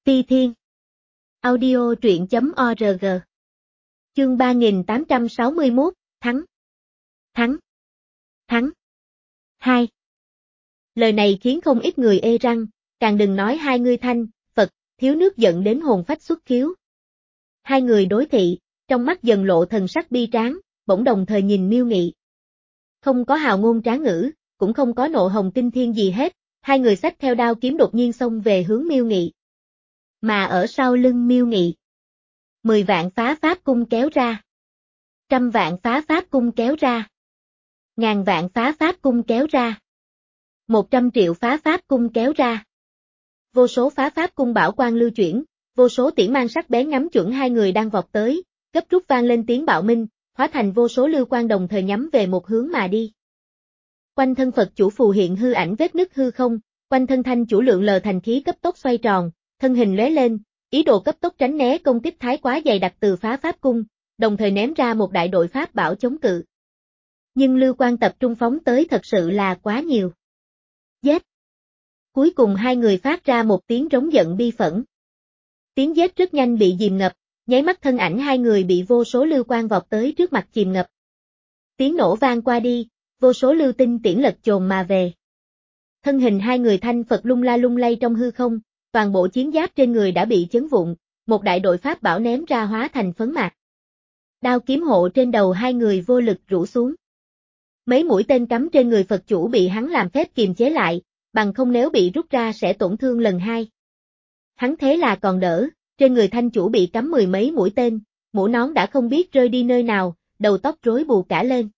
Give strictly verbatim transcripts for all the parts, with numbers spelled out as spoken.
Ti Thiên. Audio truyện chấm org. Chương ba nghìn tám trăm sáu mươi mốt, thắng. Thắng. Thắng. Hai. Lời này khiến không ít người ê răng, càng đừng nói hai ngươi Thanh, Phật, thiếu nước giận đến hồn phách xuất khiếu. Hai người đối thị, trong mắt dần lộ thần sắc bi tráng, bỗng đồng thời nhìn Miêu Nghị. Không có hào ngôn tráng ngữ, cũng không có nộ hồng kinh thiên gì hết, hai người xách theo đao kiếm đột nhiên xông về hướng Miêu Nghị. Mà ở sau lưng Miêu Nghị, mười vạn phá pháp cung kéo ra, trăm vạn phá pháp cung kéo ra, ngàn vạn phá pháp cung kéo ra, một trăm triệu phá pháp cung kéo ra. Vô số phá pháp cung bảo quang lưu chuyển, vô số tiễn mang sắc bén ngắm chuẩn hai người đang vọt tới, gấp rút vang lên tiếng bạo minh, hóa thành vô số lưu quang đồng thời nhắm về một hướng mà đi. Quanh thân Phật chủ phù hiện hư ảnh vết nứt hư không, quanh thân Thanh chủ lượng lờ thành khí cấp tốc xoay tròn, thân hình lóe lên, ý đồ cấp tốc tránh né công kích thái quá dày đặc từ phá pháp cung, đồng thời ném ra một đại đội pháp bảo chống cự. Nhưng lưu quang tập trung phóng tới thật sự là quá nhiều. Giết! Cuối cùng hai người phát ra một tiếng rống giận bi phẫn. Tiếng giết rất nhanh bị dìm ngập, nháy mắt thân ảnh hai người bị vô số lưu quang vọt tới trước mặt chìm ngập. Tiếng nổ vang qua đi, vô số lưu tinh tiễn lật chồn mà về. Thân hình hai người Thanh Phật lung la lung lay trong hư không, toàn bộ chiến giáp trên người đã bị chấn vụn, một đại đội pháp bảo ném ra hóa thành phấn mạt. Đao kiếm hộ trên đầu hai người vô lực rũ xuống. Mấy mũi tên cắm trên người Phật chủ bị hắn làm phép kiềm chế lại, bằng không nếu bị rút ra sẽ tổn thương lần hai. Hắn thế là còn đỡ, trên người Thanh chủ bị cắm mười mấy mũi tên, mũ nón đã không biết rơi đi nơi nào, đầu tóc rối bù cả lên.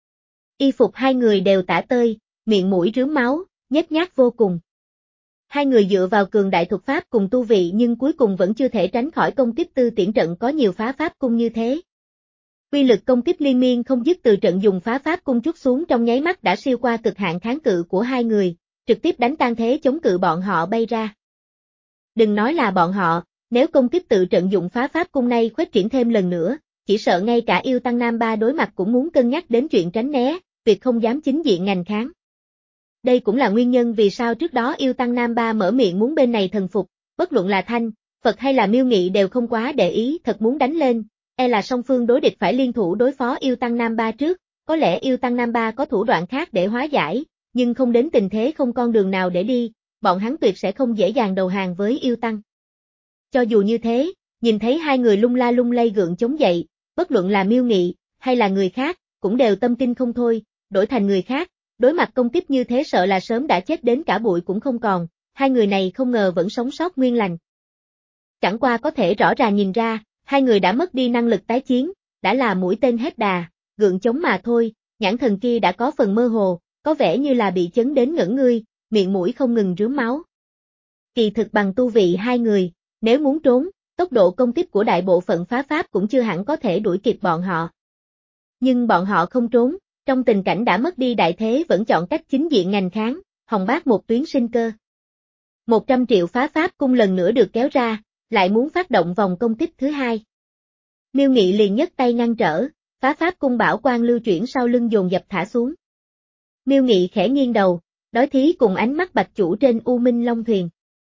Y phục hai người đều tả tơi, miệng mũi rướm máu, nhếch nhác vô cùng. Hai người dựa vào cường đại thuật pháp cùng tu vị nhưng cuối cùng vẫn chưa thể tránh khỏi công kích tư tiễn trận có nhiều phá pháp cung như thế. Uy lực công kích liên miên không dứt từ trận dùng phá pháp cung trút xuống trong nháy mắt đã siêu qua cực hạn kháng cự của hai người, trực tiếp đánh tan thế chống cự bọn họ bay ra. Đừng nói là bọn họ, nếu công kích tự trận dụng phá pháp cung này khuếch triển thêm lần nữa, chỉ sợ ngay cả yêu tăng Nam Ba đối mặt cũng muốn cân nhắc đến chuyện tránh né, việc không dám chính diện ngành kháng. Đây cũng là nguyên nhân vì sao trước đó yêu tăng Nam Ba mở miệng muốn bên này thần phục, bất luận là Thanh, Phật hay là Miêu Nghị đều không quá để ý, thật muốn đánh lên, e là song phương đối địch phải liên thủ đối phó yêu tăng Nam Ba trước, có lẽ yêu tăng Nam Ba có thủ đoạn khác để hóa giải, nhưng không đến tình thế không con đường nào để đi, bọn hắn tuyệt sẽ không dễ dàng đầu hàng với yêu tăng. Cho dù như thế, nhìn thấy hai người lung la lung lay gượng chống dậy, bất luận là Miêu Nghị hay là người khác, cũng đều tâm kinh không thôi, đổi thành người khác. Đối mặt công kích như thế sợ là sớm đã chết đến cả bụi cũng không còn, hai người này không ngờ vẫn sống sót nguyên lành. Chẳng qua có thể rõ ràng nhìn ra, hai người đã mất đi năng lực tái chiến, đã là mũi tên hết đà, gượng chống mà thôi, nhãn thần kia đã có phần mơ hồ, có vẻ như là bị chấn đến ngẩn ngươi, miệng mũi không ngừng rướm máu. Kỳ thực bằng tu vị hai người, nếu muốn trốn, tốc độ công kích của đại bộ phận phá pháp cũng chưa hẳn có thể đuổi kịp bọn họ. Nhưng bọn họ không trốn. Trong tình cảnh đã mất đi đại thế vẫn chọn cách chính diện ngành kháng, hòng bác một tuyến sinh cơ. Một trăm triệu phá pháp cung lần nữa được kéo ra, lại muốn phát động vòng công kích thứ hai. Miêu Nghị liền nhấc tay ngăn trở, phá pháp cung bảo quang lưu chuyển sau lưng dồn dập thả xuống. Miêu Nghị khẽ nghiêng đầu, đối thí cùng ánh mắt Bạch chủ trên U Minh Long thuyền.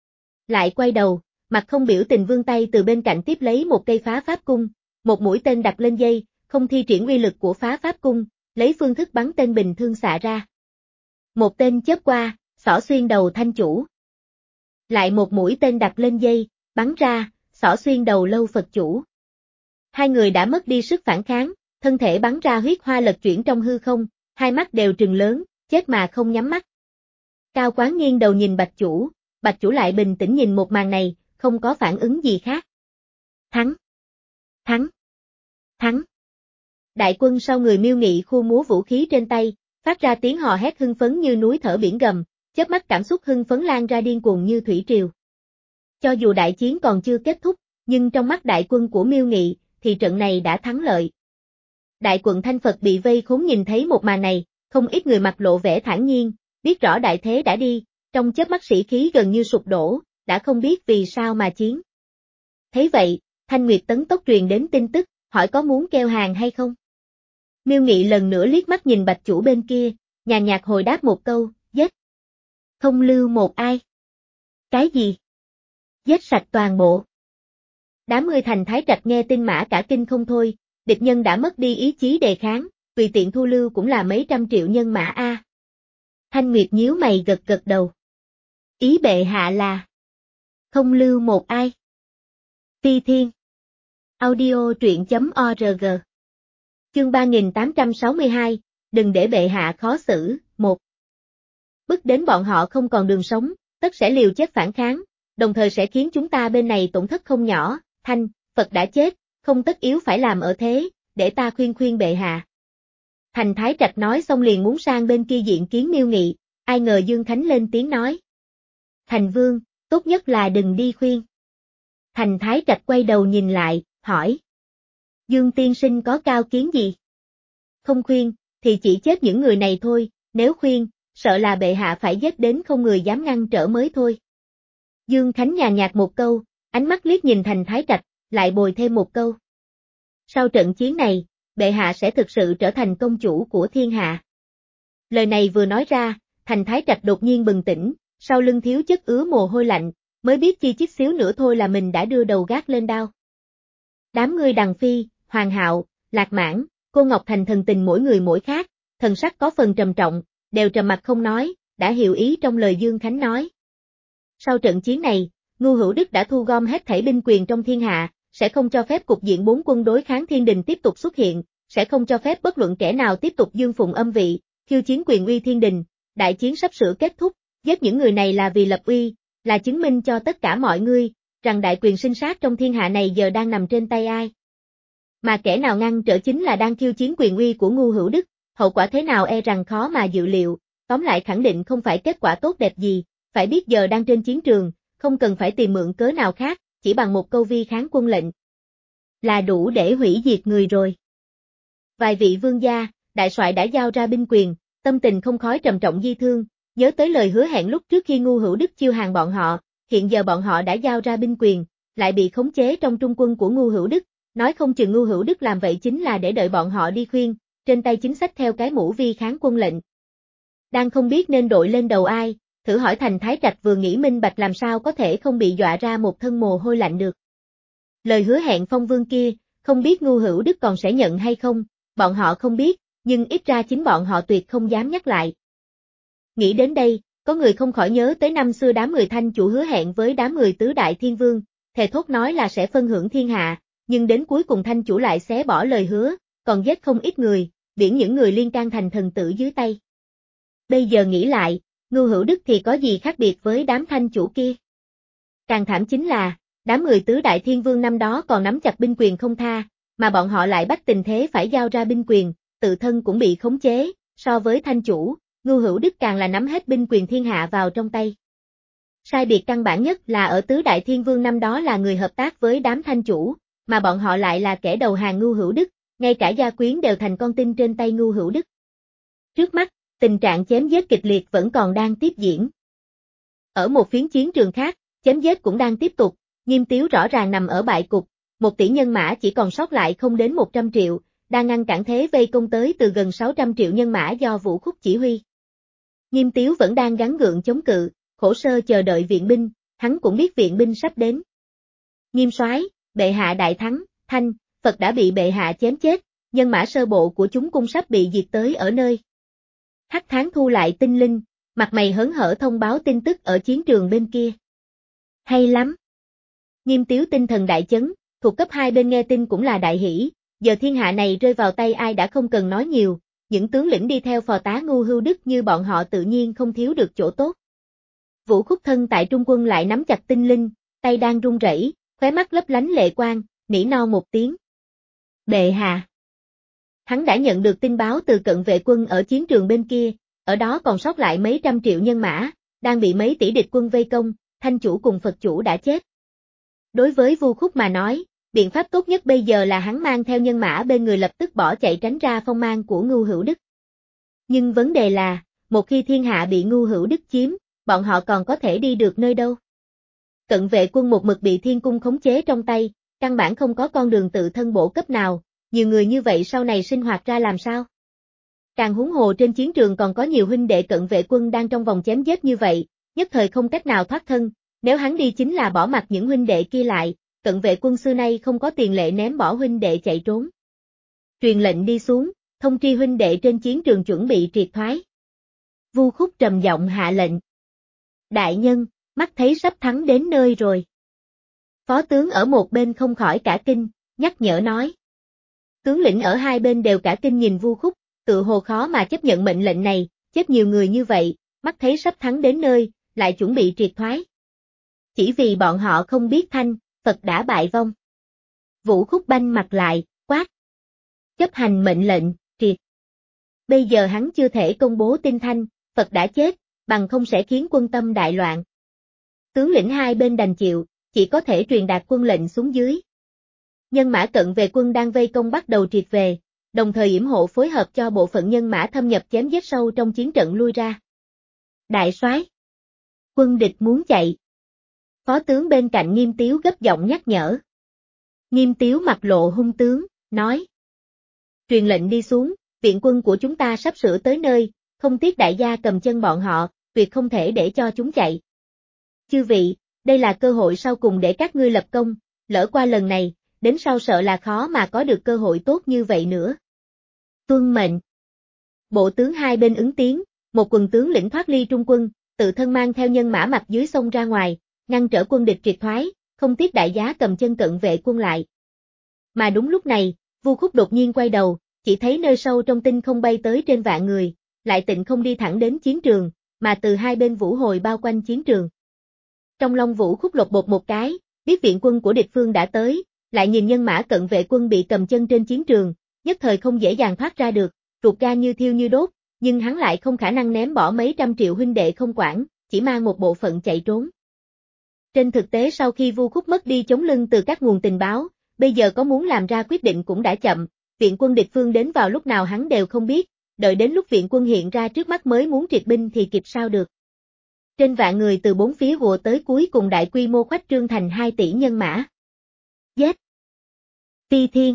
Lại quay đầu, mặt không biểu tình vươn tay từ bên cạnh tiếp lấy một cây phá pháp cung, một mũi tên đặt lên dây, không thi triển uy lực của phá pháp cung. Lấy phương thức bắn tên bình thương xạ ra. Một tên chớp qua, xỏ xuyên đầu Thanh chủ. Lại một mũi tên đặt lên dây, bắn ra, xỏ xuyên đầu Lâu Phật chủ. Hai người đã mất đi sức phản kháng, thân thể bắn ra huyết hoa lật chuyển trong hư không, hai mắt đều trừng lớn, chết mà không nhắm mắt. Cao Quán nghiêng đầu nhìn Bạch chủ, Bạch chủ lại bình tĩnh nhìn một màn này, không có phản ứng gì khác. Thắng! Thắng! Thắng! Đại quân sau người Miêu Nghị khu múa vũ khí trên tay, phát ra tiếng hò hét hưng phấn như núi thở biển gầm, chớp mắt cảm xúc hưng phấn lan ra điên cuồng như thủy triều. Cho dù đại chiến còn chưa kết thúc, nhưng trong mắt đại quân của Miêu Nghị, thì trận này đã thắng lợi. Đại quận Thanh Phật bị vây khốn nhìn thấy một màn này, không ít người mặt lộ vẻ thản nhiên, biết rõ đại thế đã đi, trong chớp mắt sĩ khí gần như sụp đổ, đã không biết vì sao mà chiến. Thấy vậy, Thanh Nguyệt Tấn tốc truyền đến tin tức, hỏi có muốn keo hàng hay không? Miêu Nghị lần nữa liếc mắt nhìn Bạch chủ bên kia, nhàn nhạt hồi đáp một câu, giết. Không lưu một ai. Cái gì? Giết sạch toàn bộ. Đám người Thành Thái Trạch nghe tin mã cả kinh không thôi, địch nhân đã mất đi ý chí đề kháng, tùy tiện thu lưu cũng là mấy trăm triệu nhân mã a. Thanh Nguyệt nhíu mày gật gật đầu. Ý bệ hạ là không lưu một ai. Phi Thiên. Audio truyện chấm org. Chương ba nghìn tám trăm sáu mươi hai, đừng để bệ hạ khó xử, một. Bức đến bọn họ không còn đường sống, tất sẽ liều chết phản kháng, đồng thời sẽ khiến chúng ta bên này tổn thất không nhỏ, Thanh, Phật đã chết, không tất yếu phải làm ở thế, để ta khuyên khuyên bệ hạ. Thành Thái Trạch nói xong liền muốn sang bên kia diện kiến Miêu Nghị, ai ngờ Dương Khánh lên tiếng nói. Thành Vương, tốt nhất là đừng đi khuyên. Thành Thái Trạch quay đầu nhìn lại, hỏi. Dương tiên sinh có cao kiến gì? Không khuyên, thì chỉ chết những người này thôi, nếu khuyên, sợ là bệ hạ phải giết đến không người dám ngăn trở mới thôi. Dương Khánh nhàn nhạt một câu, ánh mắt liếc nhìn Thành Thái Trạch, lại bồi thêm một câu. Sau trận chiến này, bệ hạ sẽ thực sự trở thành công chủ của thiên hạ. Lời này vừa nói ra, Thành Thái Trạch đột nhiên bừng tỉnh, sau lưng thiếu chất ứa mồ hôi lạnh, mới biết chi chít xíu nữa thôi là mình đã đưa đầu gác lên đao. Đám người Đằng Phi, Hoàng Hạo, Lạc Mãn, Cô Ngọc Thành thần tình mỗi người mỗi khác, thần sắc có phần trầm trọng, đều trầm mặt không nói, đã hiểu ý trong lời Dương Khánh nói. Sau trận chiến này, Ngưu Hữu Đức đã thu gom hết thảy binh quyền trong thiên hạ, sẽ không cho phép cục diện bốn quân đối kháng thiên đình tiếp tục xuất hiện, sẽ không cho phép bất luận kẻ nào tiếp tục dương phụng âm vị, khiêu chiến quyền uy thiên đình, đại chiến sắp sửa kết thúc, giết những người này là vì lập uy, là chứng minh cho tất cả mọi người, rằng đại quyền sinh sát trong thiên hạ này giờ đang nằm trên tay ai. Mà kẻ nào ngăn trở chính là đang khiêu chiến quyền uy của Ngưu Hữu Đức, hậu quả thế nào e rằng khó mà dự liệu, tóm lại khẳng định không phải kết quả tốt đẹp gì, phải biết giờ đang trên chiến trường, không cần phải tìm mượn cớ nào khác, chỉ bằng một câu vi kháng quân lệnh là đủ để hủy diệt người rồi. Vài vị vương gia, đại soái đã giao ra binh quyền, tâm tình không khói trầm trọng di thương, nhớ tới lời hứa hẹn lúc trước khi Ngưu Hữu Đức chiêu hàng bọn họ, hiện giờ bọn họ đã giao ra binh quyền, lại bị khống chế trong trung quân của Ngưu Hữu Đức, nói không chừng Ngưu Hữu Đức làm vậy chính là để đợi bọn họ đi khuyên, trên tay chính sách theo cái mũ vi kháng quân lệnh. Đang không biết nên đội lên đầu ai, thử hỏi Thành Thái Trạch vừa nghĩ minh bạch làm sao có thể không bị dọa ra một thân mồ hôi lạnh được. Lời hứa hẹn phong vương kia, không biết Ngưu Hữu Đức còn sẽ nhận hay không, bọn họ không biết, nhưng ít ra chính bọn họ tuyệt không dám nhắc lại. Nghĩ đến đây, có người không khỏi nhớ tới năm xưa đám người Thanh chủ hứa hẹn với đám người tứ đại thiên vương, thề thốt nói là sẽ phân hưởng thiên hạ, nhưng đến cuối cùng Thanh chủ lại xé bỏ lời hứa, còn giết không ít người, biển những người liên can thành thần tử dưới tay. Bây giờ nghĩ lại, Ngưu Hữu Đức thì có gì khác biệt với đám Thanh chủ kia? Càng thảm chính là, đám người tứ đại thiên vương năm đó còn nắm chặt binh quyền không tha, mà bọn họ lại bắt tình thế phải giao ra binh quyền, tự thân cũng bị khống chế, so với Thanh chủ, Ngưu Hữu Đức càng là nắm hết binh quyền thiên hạ vào trong tay. Sai biệt căn bản nhất là ở tứ đại thiên vương năm đó là người hợp tác với đám Thanh chủ, mà bọn họ lại là kẻ đầu hàng Ngưu Hữu Đức, ngay cả gia quyến đều thành con tin trên tay Ngưu Hữu Đức. Trước mắt, tình trạng chém giết kịch liệt vẫn còn đang tiếp diễn. Ở một phiến chiến trường khác, chém giết cũng đang tiếp tục, Nghiêm Tiếu rõ ràng nằm ở bại cục, một tỷ nhân mã chỉ còn sót lại không đến một trăm triệu, đang ngăn cản thế vây công tới từ gần sáu trăm triệu nhân mã do Vũ Khúc chỉ huy. Nghiêm Tiếu vẫn đang gắng gượng chống cự, khổ sơ chờ đợi viện binh, hắn cũng biết viện binh sắp đến. Nghiêm soái, bệ hạ đại thắng, Thanh, Phật đã bị bệ hạ chém chết, nhân mã sơ bộ của chúng cung sắp bị diệt tới ở nơi. Hắc Tháng thu lại tinh linh, mặt mày hớn hở thông báo tin tức ở chiến trường bên kia. Hay lắm. Nghiêm Tiếu tinh thần đại chấn, thuộc cấp hai bên nghe tin cũng là đại hỷ, giờ thiên hạ này rơi vào tay ai đã không cần nói nhiều, những tướng lĩnh đi theo phò tá Ngưu Hữu Đức như bọn họ tự nhiên không thiếu được chỗ tốt. Vũ Khúc thân tại trung quân lại nắm chặt tinh linh, tay đang run rẩy, khóe mắt lấp lánh lệ quang, nỉ non một tiếng. Bệ hạ. Hắn đã nhận được tin báo từ cận vệ quân ở chiến trường bên kia, ở đó còn sót lại mấy trăm triệu nhân mã, đang bị mấy tỷ địch quân vây công, Thanh chủ cùng Phật chủ đã chết. Đối với Vu Khúc mà nói, biện pháp tốt nhất bây giờ là hắn mang theo nhân mã bên người lập tức bỏ chạy tránh ra phong mang của Ngưu Hữu Đức. Nhưng vấn đề là, một khi thiên hạ bị Ngưu Hữu Đức chiếm, bọn họ còn có thể đi được nơi đâu? Cận vệ quân một mực bị thiên cung khống chế trong tay, căn bản không có con đường tự thân bổ cấp nào, nhiều người như vậy sau này sinh hoạt ra làm sao? Càng huống hồ trên chiến trường còn có nhiều huynh đệ cận vệ quân đang trong vòng chém giết như vậy, nhất thời không cách nào thoát thân, nếu hắn đi chính là bỏ mặc những huynh đệ kia lại, cận vệ quân xưa nay không có tiền lệ ném bỏ huynh đệ chạy trốn. Truyền lệnh đi xuống, thông tri huynh đệ trên chiến trường chuẩn bị triệt thoái. Vu Khúc trầm giọng hạ lệnh. Đại nhân, mắt thấy sắp thắng đến nơi rồi. Phó tướng ở một bên không khỏi cả kinh, nhắc nhở nói. Tướng lĩnh ở hai bên đều cả kinh nhìn Vu Khúc, tự hồ khó mà chấp nhận mệnh lệnh này, chết nhiều người như vậy, mắt thấy sắp thắng đến nơi, lại chuẩn bị triệt thoái. Chỉ vì bọn họ không biết thanh, Phật đã bại vong. Vũ Khúc banh mặt lại, quát. Chấp hành mệnh lệnh, triệt. Bây giờ hắn chưa thể công bố tin thanh, Phật đã chết, bằng không sẽ khiến quân tâm đại loạn. Tướng lĩnh hai bên đành chịu, chỉ có thể truyền đạt quân lệnh xuống dưới. Nhân mã cận vệ quân đang vây công bắt đầu triệt về, đồng thời yểm hộ phối hợp cho bộ phận nhân mã thâm nhập chém giết sâu trong chiến trận lui ra. Đại soái, quân địch muốn chạy. Phó tướng bên cạnh Nghiêm Tiếu gấp giọng nhắc nhở. Nghiêm Tiếu mặt lộ hung tướng, nói. Truyền lệnh đi xuống, viện quân của chúng ta sắp sửa tới nơi, không tiếc đại gia cầm chân bọn họ, tuyệt không thể để cho chúng chạy. Chư vị, đây là cơ hội sau cùng để các ngươi lập công, lỡ qua lần này, đến sau sợ là khó mà có được cơ hội tốt như vậy nữa. Tuân mệnh. Bộ tướng hai bên ứng tiếng, một quần tướng lĩnh thoát ly trung quân, tự thân mang theo nhân mã mặt dưới sông ra ngoài, ngăn trở quân địch triệt thoái, không tiếc đại giá cầm chân cận vệ quân lại. Mà đúng lúc này, Vu Khúc đột nhiên quay đầu, chỉ thấy nơi sâu trong tinh không bay tới trên vạn người, lại tịnh không đi thẳng đến chiến trường, mà từ hai bên vũ hồi bao quanh chiến trường. Trong lòng Vũ Khúc lột bột một cái, biết viện quân của địch phương đã tới, lại nhìn nhân mã cận vệ quân bị cầm chân trên chiến trường, nhất thời không dễ dàng thoát ra được, ruột gan như thiêu như đốt, nhưng hắn lại không khả năng ném bỏ mấy trăm triệu huynh đệ không quản, chỉ mang một bộ phận chạy trốn. Trên thực tế sau khi Vu Khúc mất đi chống lưng từ các nguồn tình báo, bây giờ có muốn làm ra quyết định cũng đã chậm, viện quân địch phương đến vào lúc nào hắn đều không biết, đợi đến lúc viện quân hiện ra trước mắt mới muốn triệt binh thì kịp sao được. Trên vạn người từ bốn phía ùa tới cuối cùng đại quy mô khoách trương thành hai tỷ nhân mã. Giết! Phi Thiên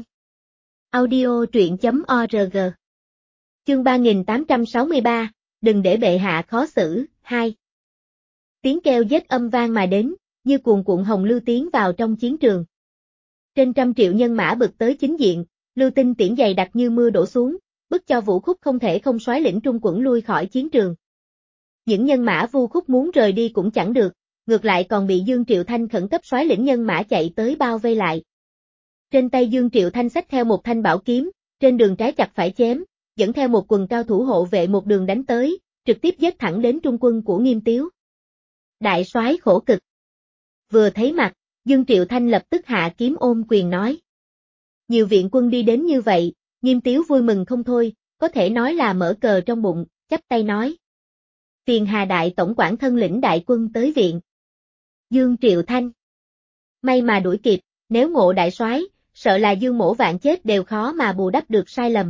Audio truyện.org Chương ba nghìn tám trăm sáu mươi ba, đừng để bệ hạ khó xử, hai. Tiếng kêu giết âm vang mà đến, như cuồn cuộn hồng lưu tiến vào trong chiến trường. Trên trăm triệu nhân mã bực tới chính diện, lưu tinh tiễn dày đặc như mưa đổ xuống, bức cho Vũ Khúc không thể không soái lĩnh trung quẫn lui khỏi chiến trường. Những nhân mã Vu Khúc muốn rời đi cũng chẳng được, ngược lại còn bị Dương Triệu Thanh khẩn cấp soái lĩnh nhân mã chạy tới bao vây lại. Trên tay Dương Triệu Thanh xách theo một thanh bảo kiếm, trên đường trái chặt phải chém, dẫn theo một quần cao thủ hộ vệ một đường đánh tới, trực tiếp giết thẳng đến trung quân của Nghiêm Tiếu. Đại soái khổ cực. Vừa thấy mặt, Dương Triệu Thanh lập tức hạ kiếm ôm quyền nói. Nhiều viện quân đi đến như vậy, Nghiêm Tiếu vui mừng không thôi, có thể nói là mở cờ trong bụng, chắp tay nói. Phiền Hà đại tổng quản thân lĩnh đại quân tới viện. Dương Triệu Thanh. May mà đuổi kịp, nếu ngộ đại soái, sợ là Dương mổ vạn chết đều khó mà bù đắp được sai lầm.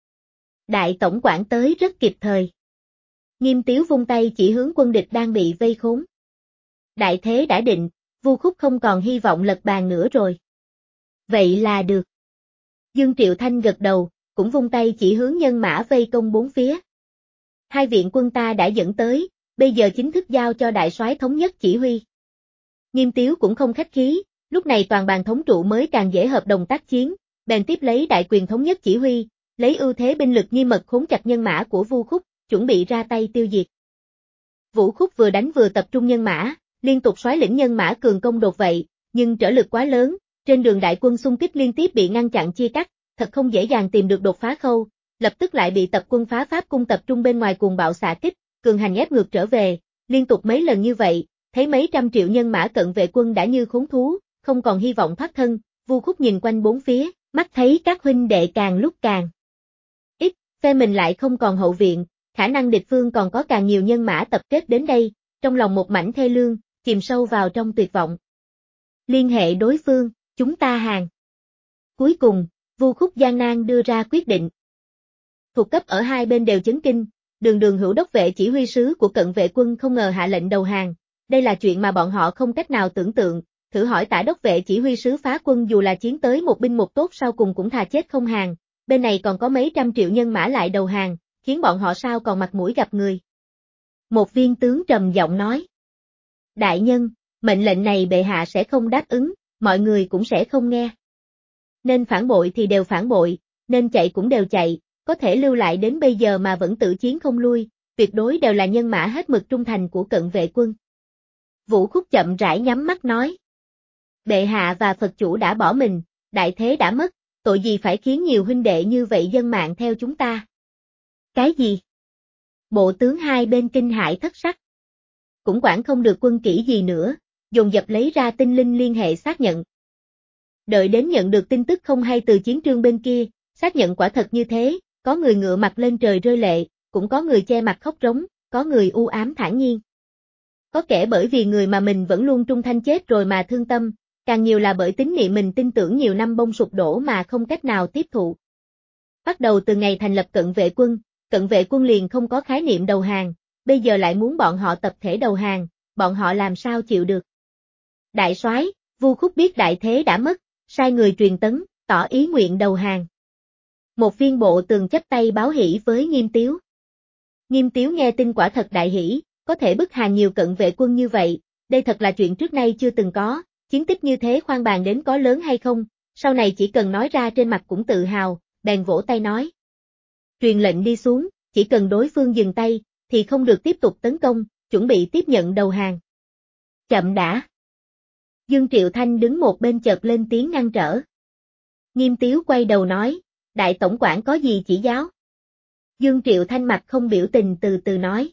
Đại tổng quản tới rất kịp thời. Nghiêm Tiếu vung tay chỉ hướng quân địch đang bị vây khốn. Đại thế đã định, Vu Khúc không còn hy vọng lật bàn nữa rồi. Vậy là được. Dương Triệu Thanh gật đầu, cũng vung tay chỉ hướng nhân mã vây công bốn phía. Hai viện quân ta đã dẫn tới, bây giờ chính thức giao cho đại soái thống nhất chỉ huy. Nghiêm Tiếu cũng không khách khí, lúc này toàn bàn thống trụ mới càng dễ hợp đồng tác chiến, bèn tiếp lấy đại quyền thống nhất chỉ huy, lấy ưu thế binh lực nghiêm mật khống chặt nhân mã của Vu Khúc, chuẩn bị ra tay tiêu diệt. Vũ Khúc vừa đánh vừa tập trung nhân mã, liên tục soái lĩnh nhân mã cường công đột vậy, nhưng trở lực quá lớn, trên đường đại quân xung kích liên tiếp bị ngăn chặn chia cắt, thật không dễ dàng tìm được đột phá khâu, lập tức lại bị tập quân phá pháp cung tập trung bên ngoài cuồng bạo xạ kích, cường hành ép ngược trở về, liên tục mấy lần như vậy, thấy mấy trăm triệu nhân mã cận vệ quân đã như khốn thú, không còn hy vọng thoát thân, Vu Khúc nhìn quanh bốn phía, mắt thấy các huynh đệ càng lúc càng ít, phe mình lại không còn hậu viện, khả năng địch phương còn có càng nhiều nhân mã tập kết đến đây, trong lòng một mảnh thê lương, chìm sâu vào trong tuyệt vọng. Liên hệ đối phương, chúng ta hàng. Cuối cùng, Vu Khúc gian nan đưa ra quyết định. Thuộc cấp ở hai bên đều chấn kinh, Đường Đường hữu đốc vệ chỉ huy sứ của cận vệ quân không ngờ hạ lệnh đầu hàng, đây là chuyện mà bọn họ không cách nào tưởng tượng, thử hỏi tả đốc vệ chỉ huy sứ phá quân dù là chiến tới một binh một tốt sau cùng cũng thà chết không hàng, bên này còn có mấy trăm triệu nhân mã lại đầu hàng, khiến bọn họ sao còn mặt mũi gặp người. Một viên tướng trầm giọng nói. Đại nhân, Mệnh lệnh này bệ hạ sẽ không đáp ứng, mọi người cũng sẽ không nghe. Nên phản bội thì đều phản bội, nên chạy cũng đều chạy, có thể lưu lại đến bây giờ mà vẫn tự chiến không lui, tuyệt đối đều là nhân mã hết mực trung thành của Cận Vệ Quân. Vũ Khúc chậm rãi nhắm mắt nói. Bệ hạ và Phật chủ đã bỏ mình, đại thế đã mất, tội gì phải khiến nhiều huynh đệ như vậy dân mạng theo chúng ta. Cái gì? Bộ tướng hai bên kinh hãi thất sắc. Cũng quản không được quân kỹ gì nữa, dồn dập lấy ra tinh linh liên hệ xác nhận. Đợi đến nhận được tin tức không hay từ chiến trường bên kia, xác nhận quả thật như thế, có người ngựa mặt lên trời rơi lệ, cũng có người che mặt khóc rống, có người u ám thản nhiên. Có kẻ bởi vì người mà mình vẫn luôn trung thành chết rồi mà thương tâm, càng nhiều là bởi tín niệm mình tin tưởng nhiều năm bông sụp đổ mà không cách nào tiếp thụ. Bắt đầu từ ngày thành lập Cận Vệ Quân, Cận Vệ Quân liền không có khái niệm đầu hàng, bây giờ lại muốn bọn họ tập thể đầu hàng, bọn họ làm sao chịu được. Đại soái, Vu Khúc biết đại thế đã mất, sai người truyền tấn, tỏ ý nguyện đầu hàng. Một viên bộ tường chắp tay báo hỷ với Nghiêm Tiếu. Nghiêm Tiếu nghe tin quả thật đại hỷ, có thể bức hàng nhiều Cận Vệ Quân như vậy, đây thật là chuyện trước nay chưa từng có, chiến tích như thế khoan bàn đến có lớn hay không, sau này chỉ cần nói ra trên mặt cũng tự hào, bèn vỗ tay nói. Truyền lệnh đi xuống, chỉ cần đối phương dừng tay, thì không được tiếp tục tấn công, chuẩn bị tiếp nhận đầu hàng. Chậm đã. Dương Triệu Thanh đứng một bên chợt lên tiếng ngăn trở. Nghiêm Tiếu quay đầu nói, đại tổng quản có gì chỉ giáo? Dương Triệu Thanh mặt không biểu tình từ từ nói.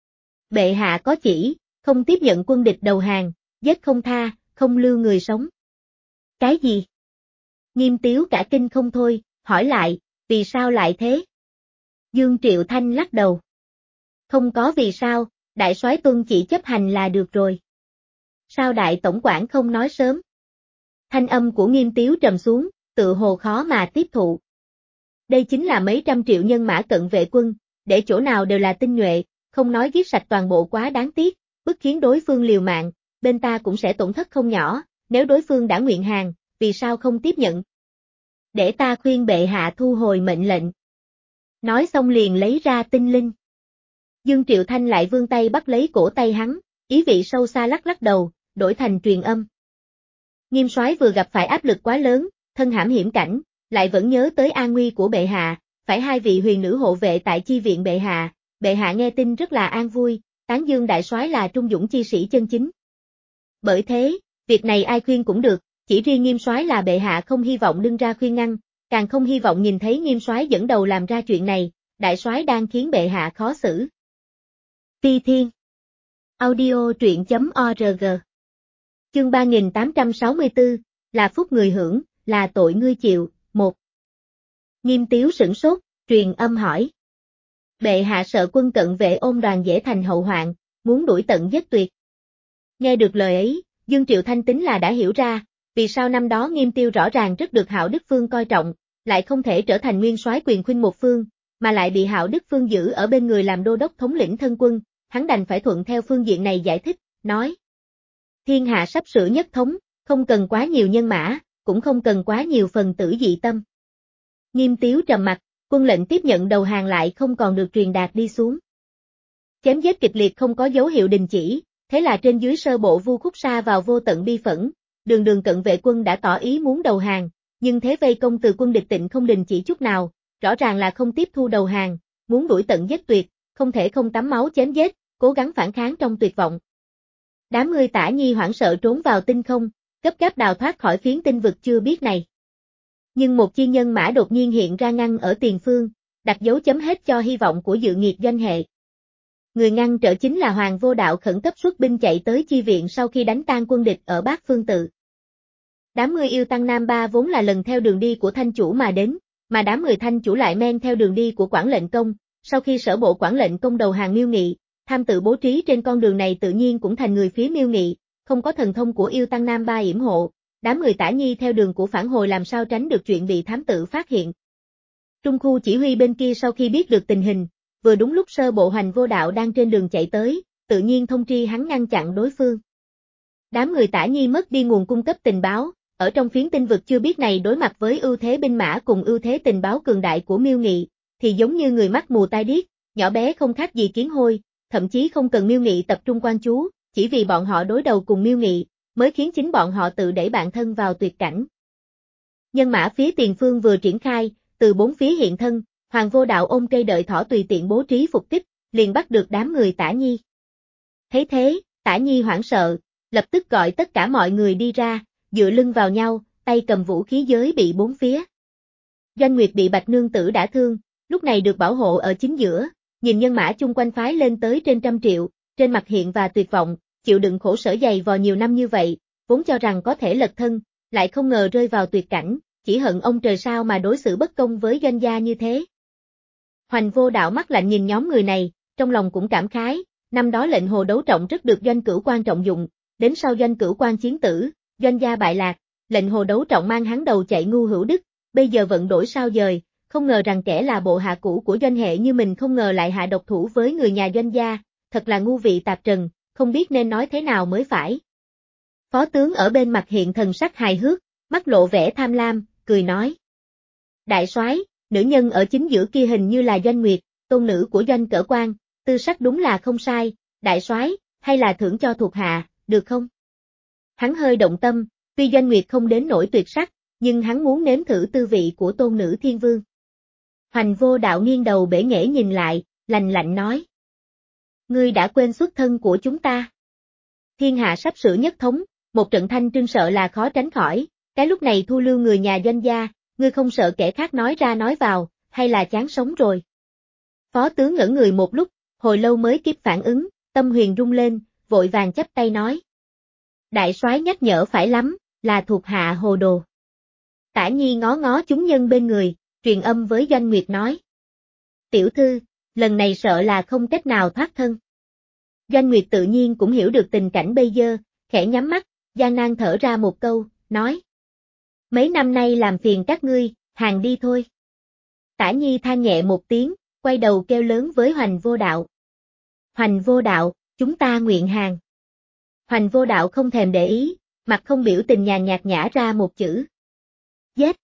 Bệ hạ có chỉ, không tiếp nhận quân địch đầu hàng, giết không tha, không lưu người sống. Cái gì? Nghiêm Tiếu cả kinh không thôi, hỏi lại, vì sao lại thế? Dương Triệu Thanh lắc đầu. Không có vì sao, đại soái tuân chỉ chấp hành là được rồi. Sao đại tổng quản không nói sớm? Thanh âm của Nghiêm Tiếu trầm xuống, tự hồ khó mà tiếp thụ. Đây chính là mấy trăm triệu nhân mã Cận Vệ Quân, để chỗ nào đều là tinh nhuệ, không nói giết sạch toàn bộ quá đáng tiếc, bức khiến đối phương liều mạng, bên ta cũng sẽ tổn thất không nhỏ, nếu đối phương đã nguyện hàng, vì sao không tiếp nhận? Để ta khuyên bệ hạ thu hồi mệnh lệnh. Nói xong liền lấy ra tinh linh. Dương Triệu Thanh lại vươn tay bắt lấy cổ tay hắn, ý vị sâu xa lắc lắc đầu, đổi thành truyền âm. Nghiêm soái vừa gặp phải áp lực quá lớn, thân hãm hiểm cảnh, lại vẫn nhớ tới an nguy của bệ hạ, phải hai vị huyền nữ hộ vệ tại chi viện bệ hạ, bệ hạ nghe tin rất là an vui, tán dương đại soái là trung dũng chi sĩ chân chính. Bởi thế, việc này ai khuyên cũng được, chỉ riêng Nghiêm soái là bệ hạ không hy vọng đứng ra khuyên ngăn, càng không hy vọng nhìn thấy Nghiêm soái dẫn đầu làm ra chuyện này, đại soái đang khiến bệ hạ khó xử. Ti Thiên Audio truyện chấm org Chương ba nghìn tám trăm sáu mươi tư, là phúc người hưởng, là tội ngươi chịu, một. Nghiêm Tiếu sửng sốt, truyền âm hỏi. Bệ hạ sợ quân Cận Vệ ôm đoàn dễ thành hậu hoạn, muốn đuổi tận giết tuyệt. Nghe được lời ấy, Dương Triệu Thanh tính là đã hiểu ra, vì sao năm đó Nghiêm Tiêu rõ ràng rất được Hạo Đức Phương coi trọng, lại không thể trở thành nguyên soái quyền khuynh một phương, mà lại bị Hạo Đức Phương giữ ở bên người làm đô đốc thống lĩnh thân quân, hắn đành phải thuận theo phương diện này giải thích, nói. Thiên hạ sắp sửa nhất thống, không cần quá nhiều nhân mã, cũng không cần quá nhiều phần tử dị tâm. Nghiêm Tiếu trầm mặt, quân lệnh tiếp nhận đầu hàng lại không còn được truyền đạt đi xuống. Chém giết kịch liệt không có dấu hiệu đình chỉ, thế là trên dưới sơ bộ Vu Khúc sa vào vô tận bi phẫn, đường đường Cận Vệ Quân đã tỏ ý muốn đầu hàng, nhưng thế vây công từ quân địch Tịnh không đình chỉ chút nào, rõ ràng là không tiếp thu đầu hàng, muốn đuổi tận giết tuyệt, không thể không tắm máu chém giết, cố gắng phản kháng trong tuyệt vọng. Đám người Tả Nhi hoảng sợ trốn vào tinh không, gấp gáp đào thoát khỏi phiến tinh vực chưa biết này. Nhưng một chi nhân mã đột nhiên hiện ra ngăn ở tiền phương, đặt dấu chấm hết cho hy vọng của dự nghiệp doanh hệ. Người ngăn trở chính là Hoàng Vô Đạo khẩn cấp xuất binh chạy tới chi viện sau khi đánh tan quân địch ở Bát Phương Tự. Đám người yêu tăng Nam Ba vốn là lần theo đường đi của Thanh Chủ mà đến, mà đám người Thanh Chủ lại men theo đường đi của Quản Lệnh Công, sau khi sở bộ Quản Lệnh Công đầu hàng Miêu Nghị, tham tự bố trí trên con đường này tự nhiên cũng thành người phía Miêu Nghị, không có thần thông của yêu tăng Nam Ba yểm hộ, đám người Tả Nhi theo đường của phản hồi làm sao tránh được chuyện bị thám tử phát hiện. Trung khu chỉ huy bên kia sau khi biết được tình hình, vừa đúng lúc sơ bộ Hoành Vô Đạo đang trên đường chạy tới, tự nhiên thông tri hắn ngăn chặn đối phương. Đám người Tả Nhi mất đi nguồn cung cấp tình báo, ở trong phiến tinh vực chưa biết này đối mặt với ưu thế binh mã cùng ưu thế tình báo cường đại của Miêu Nghị, thì giống như người mắt mù tai điếc, nhỏ bé không khác gì kiến hôi, thậm chí không cần Miêu Nghị tập trung quan chú, chỉ vì bọn họ đối đầu cùng Miêu Nghị, mới khiến chính bọn họ tự đẩy bản thân vào tuyệt cảnh. Nhân mã phía tiền phương vừa triển khai, từ bốn phía hiện thân, Hoàng Vô Đạo ôm cây đợi thỏ tùy tiện bố trí phục kích, liền bắt được đám người Tả Nhi. Thấy thế, Tả Nhi hoảng sợ, lập tức gọi tất cả mọi người đi ra, dựa lưng vào nhau, tay cầm vũ khí giới bị bốn phía. Doanh Nguyệt bị Bạch Nương Tử đả thương, lúc này được bảo hộ ở chính giữa, nhìn nhân mã chung quanh phái lên tới trên trăm triệu, trên mặt hiện và tuyệt vọng, chịu đựng khổ sở dày vò nhiều năm như vậy, vốn cho rằng có thể lật thân, lại không ngờ rơi vào tuyệt cảnh, chỉ hận ông trời sao mà đối xử bất công với doanh gia như thế. Hoành Vô Đạo mắt lạnh nhìn nhóm người này, trong lòng cũng cảm khái, năm đó lệnh hồ đấu trọng rất được Doanh Cửu Quan trọng dụng, đến sau Doanh Cửu Quan chiến tử, doanh gia bại lạc, lệnh hồ đấu trọng mang hắn đầu chạy ngu hữu đức, bây giờ vận đổi sao dời, không ngờ rằng kẻ là bộ hạ cũ của Doanh hệ như mình không ngờ lại hạ độc thủ với người nhà Doanh gia, thật là ngu vị tạp trần, không biết nên nói thế nào mới phải. Phó tướng ở bên mặt hiện thần sắc hài hước, mắt lộ vẻ tham lam, cười nói. Đại soái, nữ nhân ở chính giữa kia hình như là Doanh Nguyệt, tôn nữ của Doanh Cở Quan, tư sắc đúng là không sai, đại soái, hay là thưởng cho thuộc hạ, được không? Hắn hơi động tâm, tuy Doanh Nguyệt không đến nỗi tuyệt sắc, nhưng hắn muốn nếm thử tư vị của tôn nữ thiên vương. Hoành Vô Đạo nghiêng đầu bể nghễ nhìn lại, lạnh lạnh nói. Ngươi đã quên xuất thân của chúng ta. Thiên hạ sắp sửa nhất thống, một trận thanh trưng sợ là khó tránh khỏi, cái lúc này thu lưu người nhà Doanh gia, ngươi không sợ kẻ khác nói ra nói vào, hay là chán sống rồi. Phó tướng ngẩn người một lúc, hồi lâu mới kịp phản ứng, tâm huyền rung lên, vội vàng chắp tay nói. Đại soái nhắc nhở phải lắm, là thuộc hạ hồ đồ. Tả Nhi ngó ngó chúng nhân bên người, truyền âm với Doanh Nguyệt nói. Tiểu thư, lần này sợ là không cách nào thoát thân. Doanh Nguyệt tự nhiên cũng hiểu được tình cảnh bây giờ, khẽ nhắm mắt, gian nan thở ra một câu, nói. Mấy năm nay làm phiền các ngươi, hàng đi thôi. Tả Nhi than nhẹ một tiếng, quay đầu kêu lớn với Hoành Vô Đạo. Hoành Vô Đạo, chúng ta nguyện hàng. Hoành Vô Đạo không thèm để ý, mặt không biểu tình nhàn nhạt nhả ra một chữ. Giết.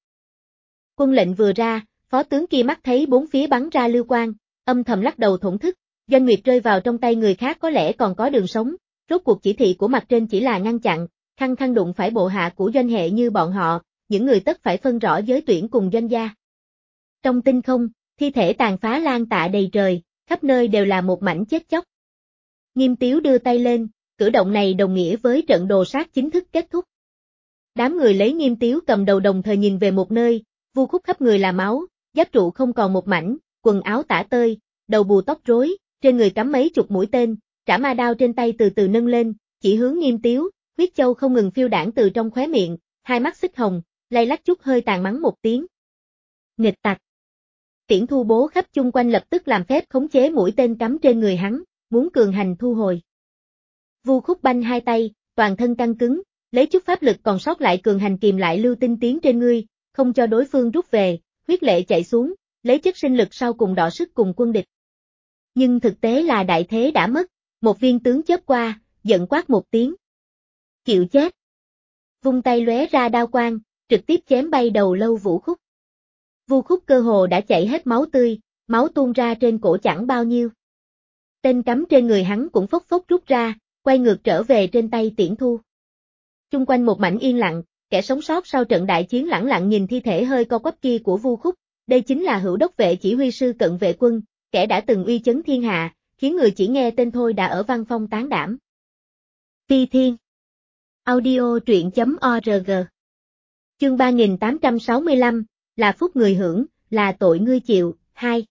Quân lệnh vừa ra, phó tướng kia mắt thấy bốn phía bắn ra lưu quang, âm thầm lắc đầu thổn thức, Doanh Nguyệt rơi vào trong tay người khác có lẽ còn có đường sống, rốt cuộc chỉ thị của mặt trên chỉ là ngăn chặn, khăng khăng đụng phải bộ hạ của Doanh hệ như bọn họ, những người tất phải phân rõ giới tuyển cùng Doanh gia. Trong tinh không, thi thể tàn phá lan tạ đầy trời, khắp nơi đều là một mảnh chết chóc. Nghiêm Tiếu đưa tay lên, cử động này đồng nghĩa với trận đồ sát chính thức kết thúc. Đám người lấy Nghiêm Tiếu cầm đầu đồng thời nhìn về một nơi, vu khúc khắp người là máu, giáp trụ không còn một mảnh, quần áo tả tơi, đầu bù tóc rối, trên người cắm mấy chục mũi tên, trảm ma đao trên tay từ từ nâng lên, chỉ hướng Nghiêm Tiếu, huyết châu không ngừng phiêu đảng từ trong khóe miệng, hai mắt xích hồng, lay lắc chút hơi tàn mắng một tiếng. Nghịch tặc. Tiễn Thu bố khắp chung quanh lập tức làm phép khống chế mũi tên cắm trên người hắn, muốn cường hành thu hồi. Vu Khúc banh hai tay, toàn thân căng cứng, lấy chút pháp lực còn sót lại cường hành kìm lại lưu tinh tiến trên ngươi, không cho đối phương rút về, huyết lệ chạy xuống, lấy chất sinh lực sau cùng đọ sức cùng quân địch. Nhưng thực tế là đại thế đã mất, một viên tướng chớp qua, giận quát một tiếng. Chịu chết. Vung tay lóe ra đao quang, trực tiếp chém bay đầu Lâu Vũ Khúc. Vu Khúc cơ hồ đã chảy hết máu tươi, máu tuôn ra trên cổ chẳng bao nhiêu. Tên cắm trên người hắn cũng phốc phốc rút ra, quay ngược trở về trên tay Tiễn Thu. Chung quanh một mảnh yên lặng, kẻ sống sót sau trận đại chiến lẳng lặng nhìn thi thể hơi co quắp kia của Vu Khúc, đây chính là Hữu Đốc vệ chỉ huy sư Cận Vệ quân, kẻ đã từng uy chấn thiên hạ, khiến người chỉ nghe tên thôi đã ở văn phong tán đảm. Phi Thiên Audio truyện chấm org Chương ba nghìn tám trăm sáu mươi lăm, là phúc người hưởng, là tội ngươi chịu, hai.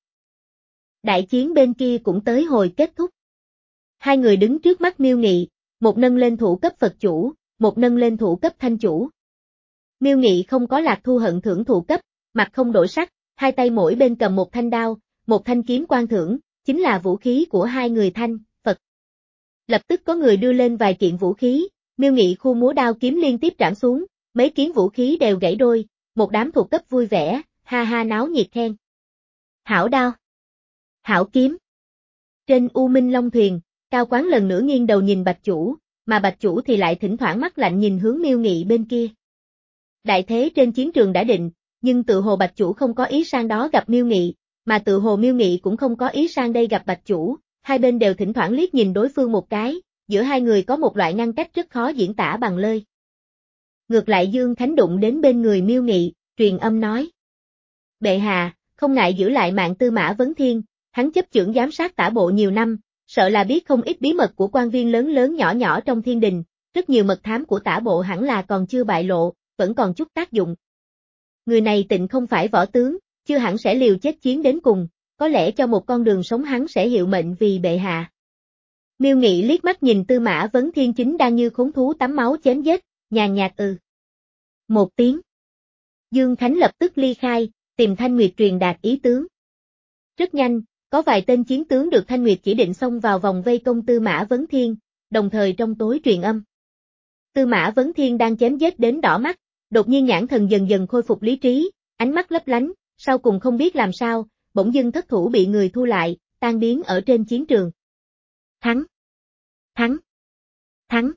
Đại chiến bên kia cũng tới hồi kết thúc. Hai người đứng trước mắt Miêu Nghị, một nâng lên thủ cấp Phật chủ, một nâng lên thủ cấp Thanh chủ. Miêu Nghị không có Lạc Thu Hận thưởng thủ cấp, mặt không đổi sắc, hai tay mỗi bên cầm một thanh đao, một thanh kiếm quan thưởng, chính là vũ khí của hai người Thanh, Phật. Lập tức có người đưa lên vài kiện vũ khí, Miêu Nghị khu múa đao kiếm liên tiếp trảm xuống, mấy kiến vũ khí đều gãy đôi, một đám thuộc cấp vui vẻ, ha ha náo nhiệt khen. Hảo đao. Hảo kiếm. Trên U Minh Long thuyền, Cao Quán lần nữa nghiêng đầu nhìn Bạch chủ, mà Bạch chủ thì lại thỉnh thoảng mắt lạnh nhìn hướng Miêu Nghị bên kia. Đại thế trên chiến trường đã định, nhưng tự hồ Bạch chủ không có ý sang đó gặp Miêu Nghị, mà tự hồ Miêu Nghị cũng không có ý sang đây gặp Bạch chủ, hai bên đều thỉnh thoảng liếc nhìn đối phương một cái, giữa hai người có một loại ngăn cách rất khó diễn tả bằng lời. Ngược lại Dương Khánh đụng đến bên người Miêu Nghị, truyền âm nói. Bệ hạ, không ngại giữ lại mạng Tư Mã Vấn Thiên, hắn chấp chưởng giám sát tả bộ nhiều năm, sợ là biết không ít bí mật của quan viên lớn lớn nhỏ nhỏ trong thiên đình, rất nhiều mật thám của tả bộ hẳn là còn chưa bại lộ, vẫn còn chút tác dụng. Người này tịnh không phải võ tướng, chưa hẳn sẽ liều chết chiến đến cùng, có lẽ cho một con đường sống hắn sẽ hiệu mệnh vì bệ hạ. Miêu Nghị liếc mắt nhìn Tư Mã Vấn Thiên chính đang như khốn thú tắm máu chém giết, nhàn nhạt ừ. Một tiếng. Dương Khánh lập tức ly khai, tìm Thanh Nguyệt truyền đạt ý tướng. Rất nhanh, có vài tên chiến tướng được Thanh Nguyệt chỉ định xông vào vòng vây công Tư Mã Vấn Thiên, đồng thời trong tối truyền âm. Tư Mã Vấn Thiên đang chém giết đến đỏ mắt, đột nhiên nhãn thần dần dần khôi phục lý trí, ánh mắt lấp lánh, sau cùng không biết làm sao, bỗng dưng thất thủ bị người thu lại, tan biến ở trên chiến trường. Thắng! Thắng! Thắng!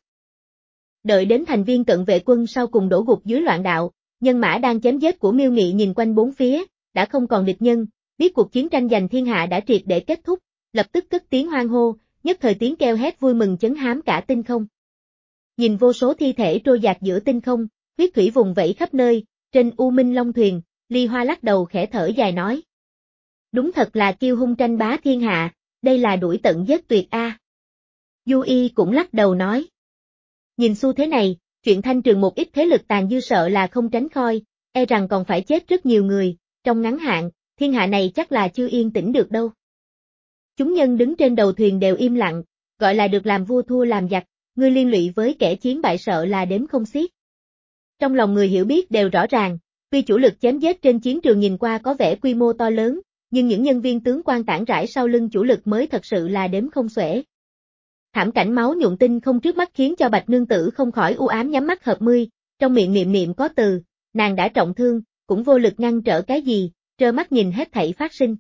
Đợi đến thành viên cận vệ quân sau cùng đổ gục dưới loạn đạo, nhân mã đang chém giết của Miêu Nghị nhìn quanh bốn phía, đã không còn địch nhân, biết cuộc chiến tranh giành thiên hạ đã triệt để kết thúc, lập tức cất tiếng hoan hô, nhất thời tiếng kêu hét vui mừng chấn hám cả tinh không. Nhìn vô số thi thể trôi dạt giữa tinh không, huyết thủy vùng vẫy khắp nơi, trên U Minh Long thuyền, Ly Hoa lắc đầu khẽ thở dài nói. Đúng thật là kiêu hung tranh bá thiên hạ, đây là đuổi tận giết tuyệt a. Du Y cũng lắc đầu nói. Nhìn xu thế này, chuyện thanh trừng một ít thế lực tàn dư sợ là không tránh khỏi, e rằng còn phải chết rất nhiều người, trong ngắn hạn, thiên hạ này chắc là chưa yên tĩnh được đâu. Chúng nhân đứng trên đầu thuyền đều im lặng, gọi là được làm vua thua làm giặc, ngươi liên lụy với kẻ chiến bại sợ là đếm không xiết. Trong lòng người hiểu biết đều rõ ràng, tuy chủ lực chém giết trên chiến trường nhìn qua có vẻ quy mô to lớn, nhưng những nhân viên tướng quan tản rải sau lưng chủ lực mới thật sự là đếm không xuể. Thảm cảnh máu nhuộm tinh không trước mắt khiến cho Bạch Nương Tử không khỏi u ám nhắm mắt hợp mươi, trong miệng niệm niệm có từ, nàng đã trọng thương, cũng vô lực ngăn trở cái gì, trơ mắt nhìn hết thảy phát sinh.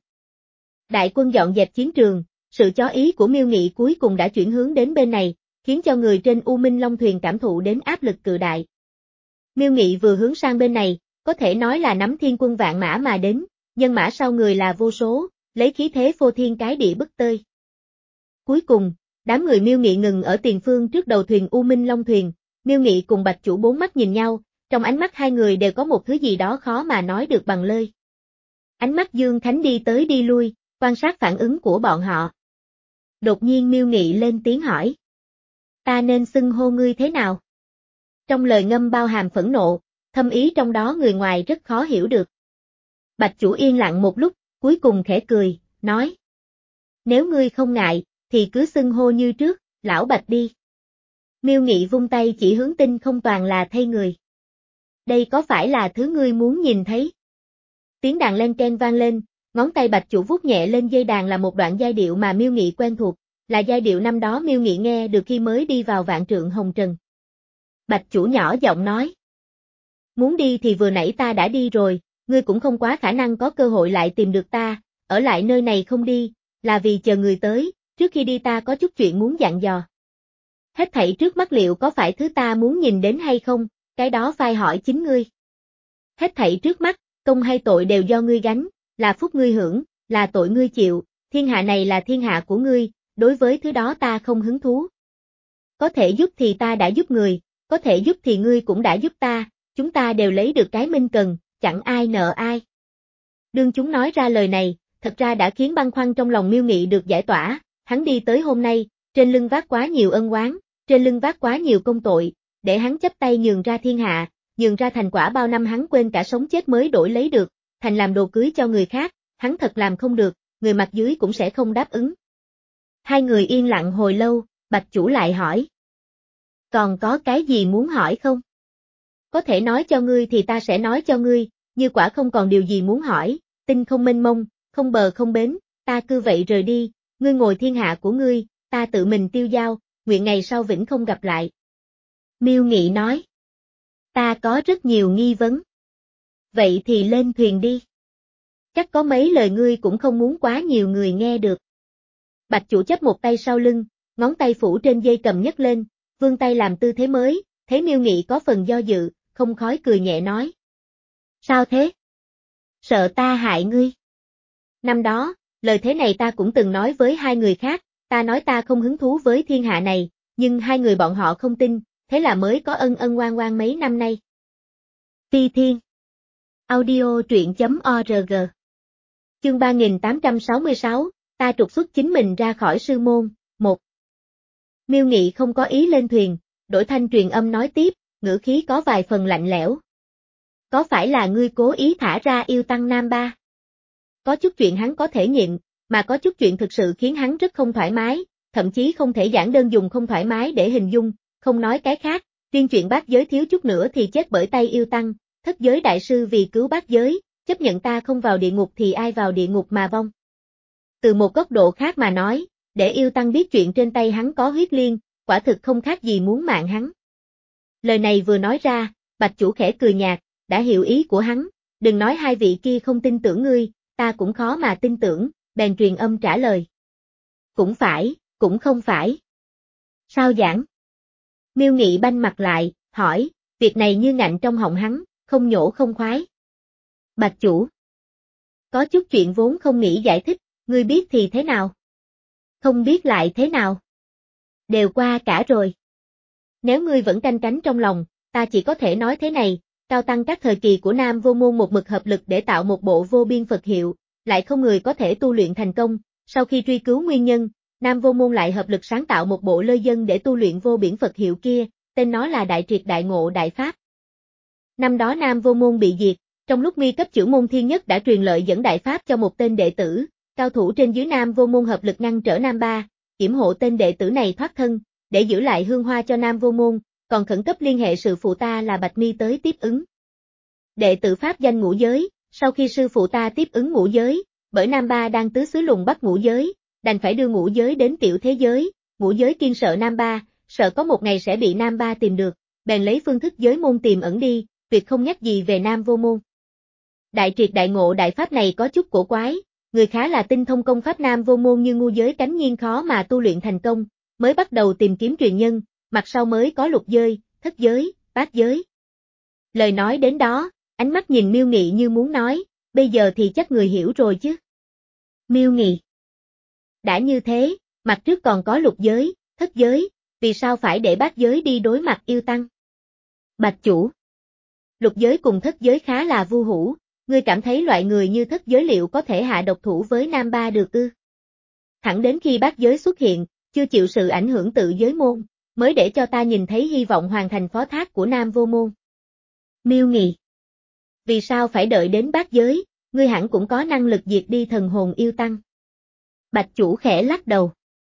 Đại quân dọn dẹp chiến trường, sự chó ý của Miêu Nghị cuối cùng đã chuyển hướng đến bên này, khiến cho người trên U Minh Long thuyền cảm thụ đến áp lực cự đại. Miêu Nghị vừa hướng sang bên này, có thể nói là nắm thiên quân vạn mã mà đến, nhân mã sau người là vô số, lấy khí thế phô thiên cái địa bức tơi. Cuối cùng, đám người Miêu Nghị ngừng ở tiền phương trước đầu thuyền U Minh Long thuyền, Miêu Nghị cùng Bạch Chủ bốn mắt nhìn nhau, trong ánh mắt hai người đều có một thứ gì đó khó mà nói được bằng lời. Ánh mắt Dương Khánh đi tới đi lui, quan sát phản ứng của bọn họ. Đột nhiên Miêu Nghị lên tiếng hỏi. Ta nên xưng hô ngươi thế nào? Trong lời ngâm bao hàm phẫn nộ, thâm ý trong đó người ngoài rất khó hiểu được. Bạch Chủ yên lặng một lúc, cuối cùng khẽ cười, nói. Nếu ngươi không ngại, thì cứ xưng hô như trước, lão Bạch đi. Miêu Nghị vung tay chỉ hướng tinh không toàn là thay người. Đây có phải là thứ ngươi muốn nhìn thấy? Tiếng đàn len ken vang lên, ngón tay Bạch Chủ vuốt nhẹ lên dây đàn là một đoạn giai điệu mà Miêu Nghị quen thuộc, là giai điệu năm đó Miêu Nghị nghe được khi mới đi vào vạn trượng hồng trần. Bạch Chủ nhỏ giọng nói. Muốn đi thì vừa nãy ta đã đi rồi, ngươi cũng không quá khả năng có cơ hội lại tìm được ta, ở lại nơi này không đi, là vì chờ người tới, trước khi đi ta có chút chuyện muốn dặn dò. Hết thảy trước mắt liệu có phải thứ ta muốn nhìn đến hay không, cái đó phải hỏi chính ngươi. Hết thảy trước mắt, công hay tội đều do ngươi gánh, là phúc ngươi hưởng, là tội ngươi chịu, thiên hạ này là thiên hạ của ngươi, đối với thứ đó ta không hứng thú. Có thể giúp thì ta đã giúp người, có thể giúp thì ngươi cũng đã giúp ta, chúng ta đều lấy được cái minh cần, chẳng ai nợ ai. Đương chúng nói ra lời này, thật ra đã khiến băn khoăn trong lòng Miêu Nghị được giải tỏa, hắn đi tới hôm nay, trên lưng vác quá nhiều ân oán, trên lưng vác quá nhiều công tội, để hắn chấp tay nhường ra thiên hạ, nhường ra thành quả bao năm hắn quên cả sống chết mới đổi lấy được, thành làm đồ cưới cho người khác, hắn thật làm không được, người mặt dưới cũng sẽ không đáp ứng. Hai người yên lặng hồi lâu, Bạch Chủ lại hỏi. Còn có cái gì muốn hỏi không? Có thể nói cho ngươi thì ta sẽ nói cho ngươi, như quả không còn điều gì muốn hỏi, tinh không mênh mông, không bờ không bến, ta cứ vậy rời đi, ngươi ngồi thiên hạ của ngươi, ta tự mình tiêu dao, nguyện ngày sau vĩnh không gặp lại. Miêu Nghị nói. Ta có rất nhiều nghi vấn. Vậy thì lên thuyền đi. Chắc có mấy lời ngươi cũng không muốn quá nhiều người nghe được. Bạch Chủ chấp một tay sau lưng, ngón tay phủ trên dây cầm nhấc lên, vươn tay làm tư thế mới, thấy Miêu Nghị có phần do dự, không khói cười nhẹ nói. Sao thế? Sợ ta hại ngươi. Năm đó, lời thế này ta cũng từng nói với hai người khác, ta nói ta không hứng thú với thiên hạ này, nhưng hai người bọn họ không tin, thế là mới có ân ân oan oan mấy năm nay. Ti Thiên. Audio truyện.org. Chương ba nghìn tám trăm sáu mươi sáu, ta trục xuất chính mình ra khỏi sư môn, một. Miêu Nghị không có ý lên thuyền, đổi thanh truyền âm nói tiếp, ngữ khí có vài phần lạnh lẽo. Có phải là ngươi cố ý thả ra yêu tăng Nam Ba? Có chút chuyện hắn có thể nhịn, mà có chút chuyện thực sự khiến hắn rất không thoải mái, thậm chí không thể giản đơn dùng không thoải mái để hình dung, không nói cái khác, riêng chuyện bát giới thiếu chút nữa thì chết bởi tay yêu tăng, thất giới đại sư vì cứu bát giới, chấp nhận ta không vào địa ngục thì ai vào địa ngục mà vong. Từ một góc độ khác mà nói, để yêu tăng biết chuyện trên tay hắn có huyết liên, quả thực không khác gì muốn mạng hắn. Lời này vừa nói ra, Bạch chủ khẽ cười nhạt, đã hiểu ý của hắn, đừng nói hai vị kia không tin tưởng ngươi, ta cũng khó mà tin tưởng, bèn truyền âm trả lời. Cũng phải, cũng không phải. Sao giảng? Miêu Nghị banh mặt lại, hỏi, việc này như ngạnh trong họng hắn, không nhổ không khoái. Bạch chủ. Có chút chuyện vốn không nghĩ giải thích, ngươi biết thì thế nào? Không biết lại thế nào? Đều qua cả rồi. Nếu ngươi vẫn canh cánh trong lòng, ta chỉ có thể nói thế này, cao tăng các thời kỳ của Nam Vô Môn một mực hợp lực để tạo một bộ vô biên Phật hiệu, lại không người có thể tu luyện thành công, sau khi truy cứu nguyên nhân, Nam Vô Môn lại hợp lực sáng tạo một bộ lơi dân để tu luyện vô biển Phật hiệu kia, tên nó là Đại Triệt Đại Ngộ Đại Pháp. Năm đó Nam Vô Môn bị diệt, trong lúc mi cấp chưởng môn thiên nhất đã truyền lợi dẫn Đại Pháp cho một tên đệ tử, cao thủ trên dưới Nam Vô Môn hợp lực ngăn trở Nam Ba, yểm hộ tên đệ tử này thoát thân, để giữ lại hương hoa cho Nam Vô Môn, còn khẩn cấp liên hệ sư phụ ta là Bạch Mi tới tiếp ứng. Đệ tử Pháp danh ngũ giới, sau khi sư phụ ta tiếp ứng ngũ giới, bởi Nam Ba đang tứ xứ lùng bắt ngũ giới, đành phải đưa ngũ giới đến tiểu thế giới, ngũ giới kiên sợ Nam Ba, sợ có một ngày sẽ bị Nam Ba tìm được, bèn lấy phương thức giới môn tìm ẩn đi, việc không nhắc gì về Nam Vô Môn. Đại Triệt Đại Ngộ Đại Pháp này có chút cổ quái, người khá là tinh thông công pháp Nam Vô Môn như ngu giới cánh nhiên khó mà tu luyện thành công, mới bắt đầu tìm kiếm truyền nhân, mặt sau mới có lục giới, thất giới, bát giới. Lời nói đến đó, ánh mắt nhìn Miêu Nghị như muốn nói, bây giờ thì chắc người hiểu rồi chứ. Miêu Nghị. Đã như thế, mặt trước còn có lục giới, thất giới, vì sao phải để bát giới đi đối mặt yêu tăng? Bạch chủ. Lục giới cùng thất giới khá là vu hữu, ngươi cảm thấy loại người như thất giới liệu có thể hạ độc thủ với Nam Ba được ư? Thẳng đến khi bát giới xuất hiện, chưa chịu sự ảnh hưởng tự giới môn, mới để cho ta nhìn thấy hy vọng hoàn thành phó thác của Nam Vô Môn. Miêu Nghị. Vì sao phải đợi đến bát giới, ngươi hẳn cũng có năng lực diệt đi thần hồn yêu tăng. Bạch chủ khẽ lắc đầu.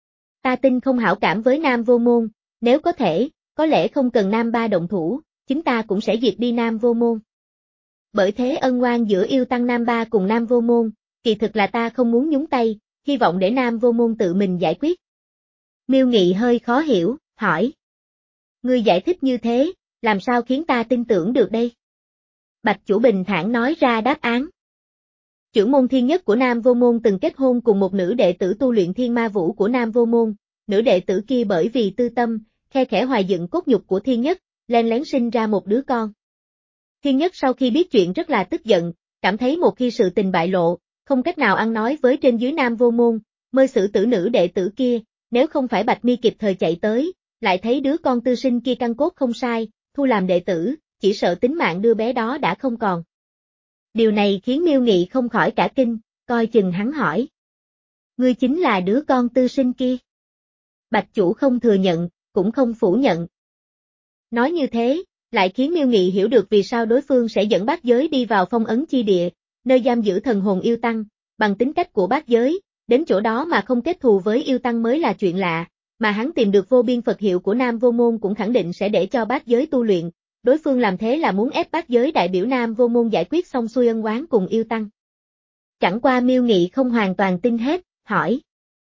Ta tin không hảo cảm với Nam Vô Môn, nếu có thể, có lẽ không cần Nam Ba động thủ, chính ta cũng sẽ diệt đi Nam Vô Môn. Bởi thế ân oan giữa yêu tăng Nam Ba cùng Nam Vô Môn, kỳ thực là ta không muốn nhúng tay, hy vọng để Nam Vô Môn tự mình giải quyết. Miêu Nghị hơi khó hiểu, hỏi. Ngươi giải thích như thế, làm sao khiến ta tin tưởng được đây? Bạch chủ bình thản nói ra đáp án. Chưởng môn thiên nhất của Nam Vô Môn từng kết hôn cùng một nữ đệ tử tu luyện thiên ma vũ của Nam Vô Môn, nữ đệ tử kia bởi vì tư tâm, khe khẽ hoài dựng cốt nhục của thiên nhất, len lén sinh ra một đứa con. Thiên nhất sau khi biết chuyện rất là tức giận, cảm thấy một khi sự tình bại lộ, không cách nào ăn nói với trên dưới Nam Vô Môn, mơ xử tử nữ đệ tử kia, nếu không phải Bạch Mi kịp thời chạy tới, lại thấy đứa con tư sinh kia căn cốt không sai, thu làm đệ tử, chỉ sợ tính mạng đứa bé đó đã không còn. Điều này khiến Miêu Nghị không khỏi cả kinh, coi chừng hắn hỏi. Ngươi chính là đứa con tư sinh kia. Bạch chủ không thừa nhận, cũng không phủ nhận. Nói như thế, lại khiến Miêu Nghị hiểu được vì sao đối phương sẽ dẫn bát giới đi vào phong ấn chi địa, nơi giam giữ thần hồn yêu tăng, bằng tính cách của bát giới, đến chỗ đó mà không kết thù với yêu tăng mới là chuyện lạ, mà hắn tìm được vô biên Phật hiệu của Nam Vô Môn cũng khẳng định sẽ để cho bát giới tu luyện, đối phương làm thế là muốn ép bát giới đại biểu Nam Vô Môn giải quyết xong xuôi ân oán cùng yêu tăng. Chẳng qua Miêu Nghị không hoàn toàn tin hết, hỏi.